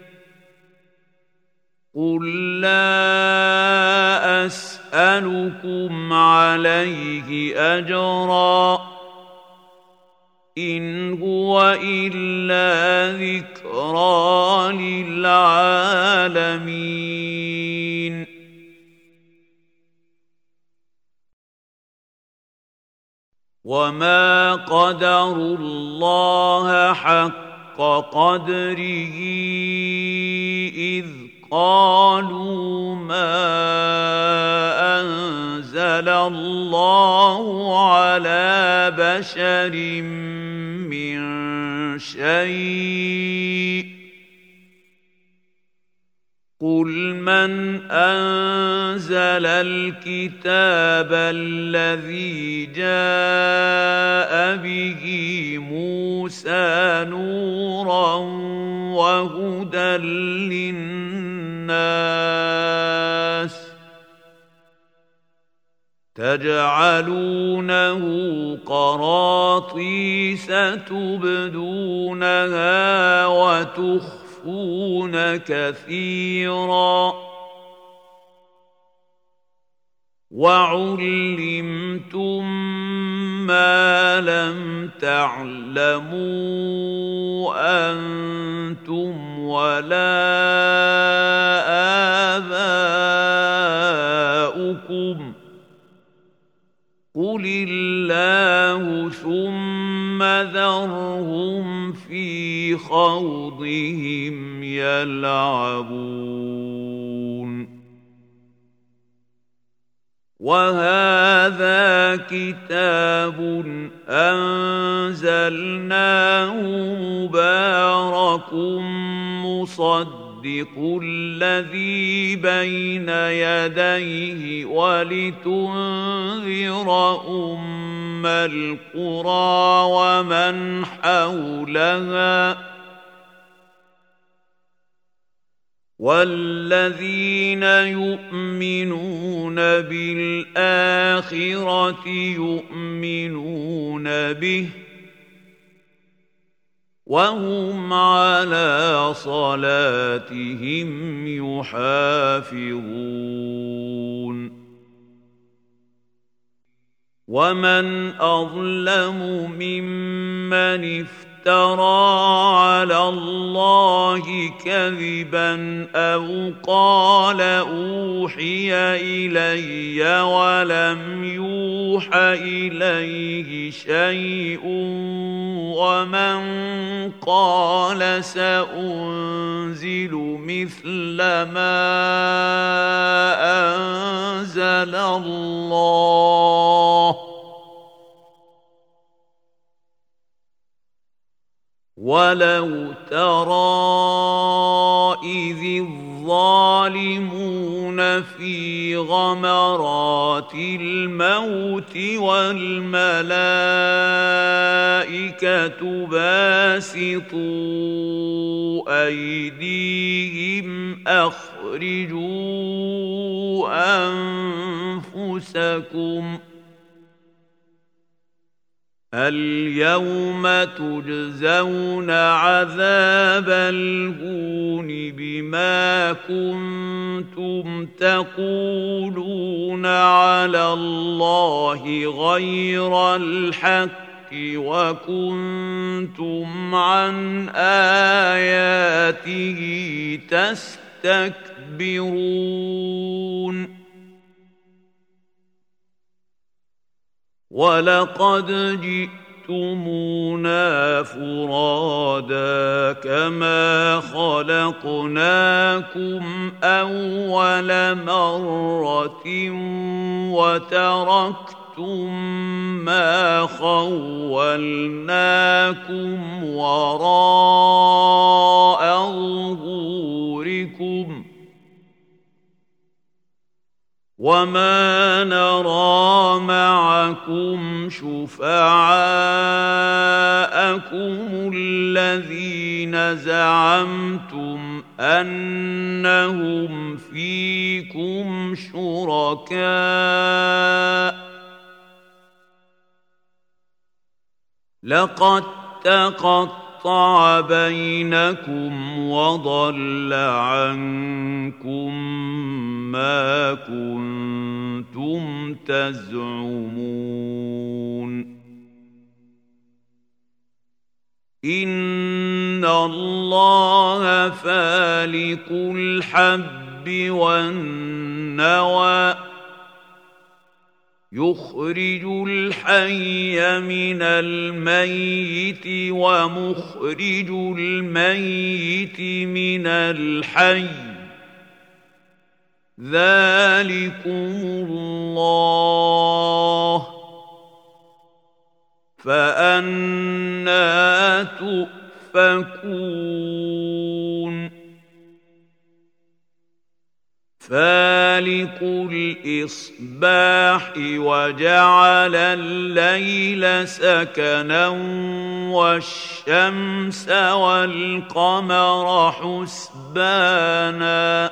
قل لا أسألكم عليه أجرا إن هو إلا ذكرى للعالمين. وما قدروا الله حق قدره إذ قالوا ما أنزل الله على بشر من شيء قل من أنزل الكتاب الذي جاء به موسى نورا وهدى للناس تجعلونه قراطيس تبدونها وتخفونها كثيرا وعلمتم ما لم تعلموا أنتم ولا آباؤكم قل الله ثم ذرهم في خوضهم يلعبون. وهذا كتاب أنزلناه مبارك مصدق الذي بين يديه ولتنذر أم القرى ومن حولها والذين يؤمنون بالآخرة يؤمنون به وهم على صلاتهم يحافظون ومن أظلم ممن افترى على الله كذبا أو قال أوحي إلي ولم يوح إليه شيء ومن قال سأنزل مثل ما أنزل الله ولو ترى إذ الظالمون في غمرات الموت والملائكة باسطوا أيديهم أخرجوا أنفسكم اليوم تجزون عذاب الهون بما كنتم تقولون على الله غير الحق وكنتم عن آياته تستكبرون ولقد جئتمونا فرادا كما خلقناكم أول مرة وتركتم ما خولناكم وراء ظهوركم وما نرى معكم شفعاءكم الذين زعمتم أنهم فيكم شركاء لقد تقطع بينكم وضل عنكم ما كنتم تزعمون إن الله فالق الحب والنوى يخرج الحي من الميت ومخرج الميت من الحي ذلكم الله فأنى تؤفكون فالق الإصباح وجعل الليل سكنا والشمس والقمر حسبانا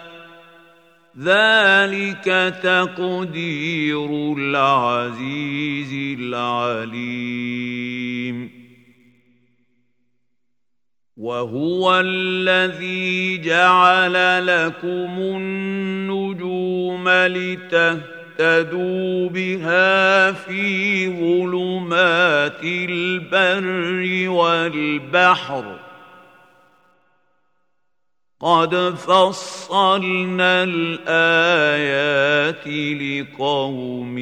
ذلك تقدير العزيز العليم وهو الذي جعل لكم النجوم لتهتدوا بها في ظلمات البر والبحر قد فصلنا الآيات لقوم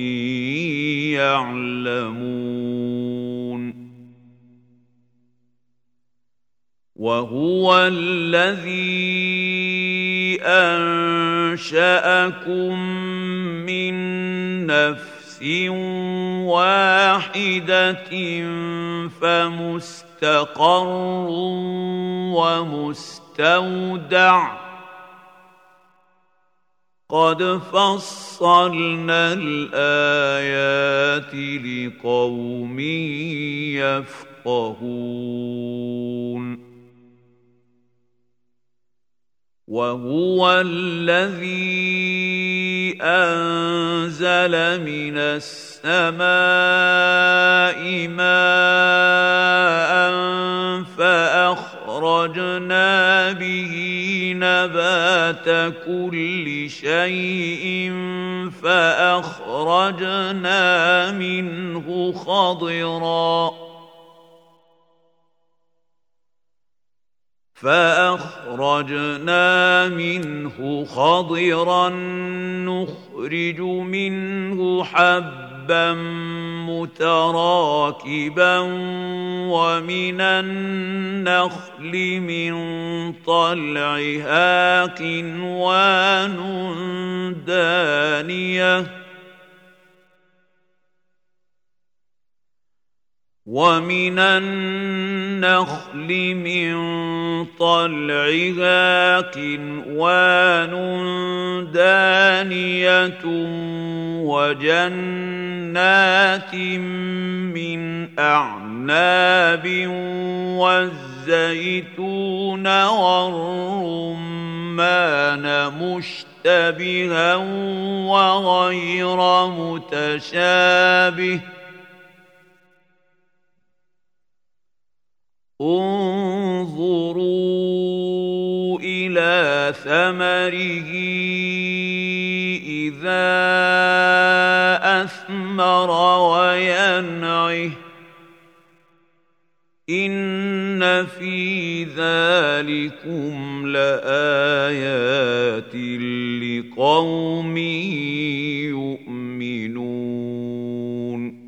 يعلمون وهو الذي أنشأكم من نفس واحدة فمستقر ومستودع قد فصلنا الآيات لقوم يفقهون وهو الذي أنزل من السماء ماء فأخرج كل شيء فأخرجنا منه خضرا فأخرجنا منه خضرا نخرج منه حبا متراكبا ومن النخل من طلعها قنوان دانية ومن النخل من طلعها قنوان دانية وجنات من أعناب والزيتون والرمان مشتبها وغير متشابه انظروا إلى ثمره إذا أثمر وينعه إن في ذلكم لآيات لقوم يؤمنون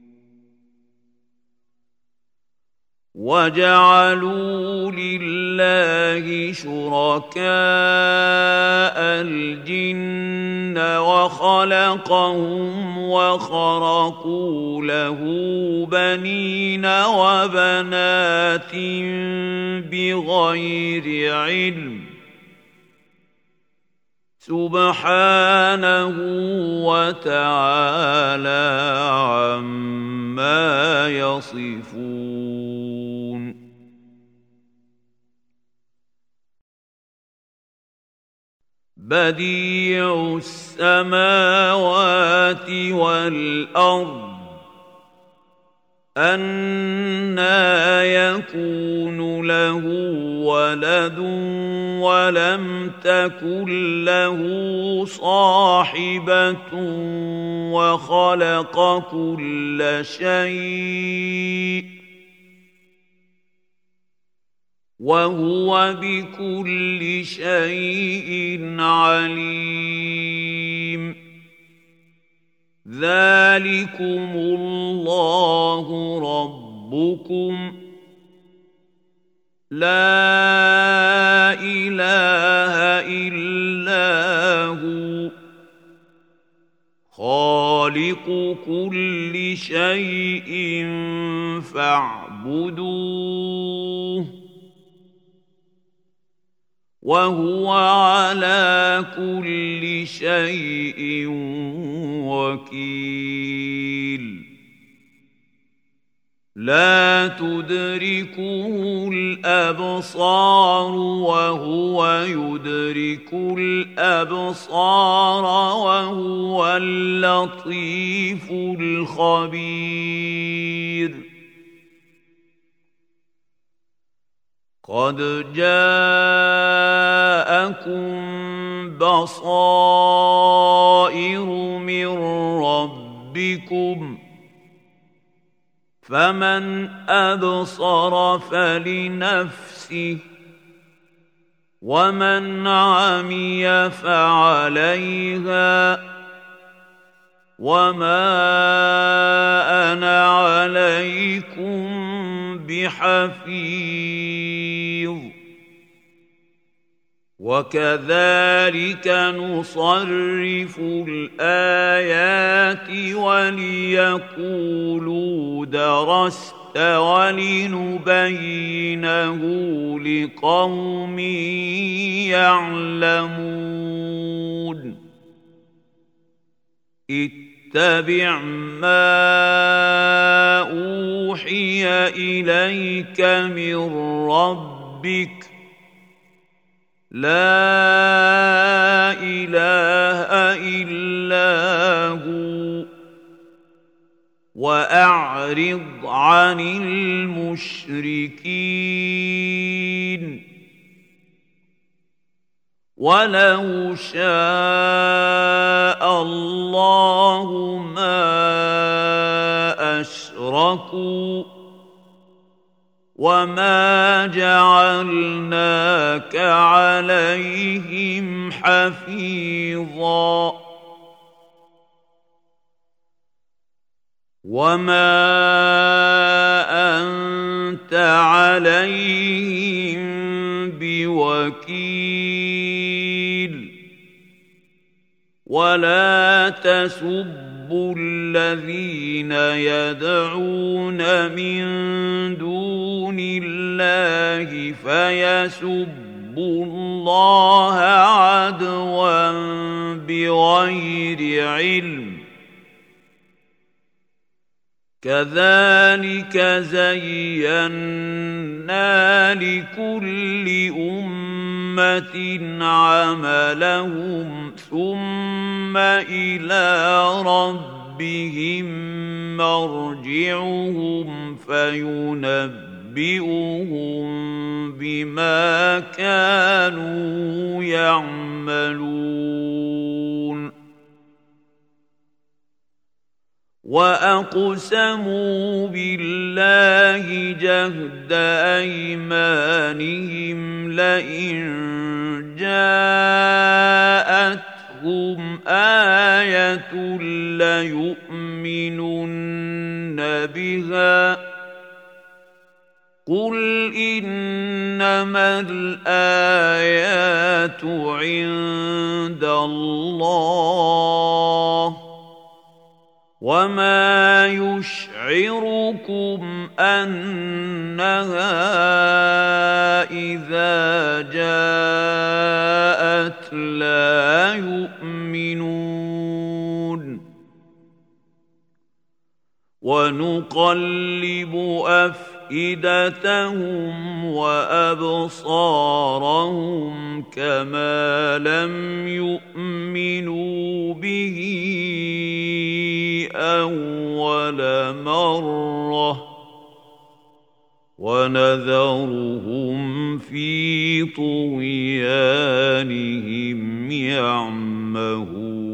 وجعلوا لله شركاء الجن وخلقهم وخرقوا له بنين وبنات بغير علم سبحانه وتعالى عما يصفون بديع السماوات والأرض أنى يكون له ولد ولم تكن له صاحبة وخلق كل شيء وهو بكل شيء عليم ذلكم الله ربكم لا إله إلا هو خالق كل شيء فاعبدوه وهو على كل شيء وكيل لا تدركه الأبصار وهو يدرك الأبصار وهو اللطيف الخبير قد جاءكم بصائر من ربكم فمن أبصر فلنفسه ومن عمي فعليها وما أنا عليكم بحفيظ وكذلك نصرف الآيات وليقولوا درست ولنبينه لقوم يعلمون اتبع ما أوحي إليك من ربك لا إله إلا هو وأعرض عن المشركين ولو شاء الله ما أشركوا وما جعلناك عليهم حفيظا وما أنت عليهم بوكيل ولا تسبوا الذين يدعون من دون الله فيسبوا الله عدوا بغير علم كذلك زينا لكل أمة عملهم ثم إلى ربهم مرجعهم فينبئهم بما كانوا يعملون وأقسموا بالله جهد أيمانهم لئن جاءتهم آية ليؤمنن بها قل إنما الآيات عند الله وما يشعركم أنها إذا جاءت لا يؤمنون ونقلب أفئدتهم وأبصارهم كما لم يؤمنوا به أول مرة ونذرهم في طغيانهم يعمهون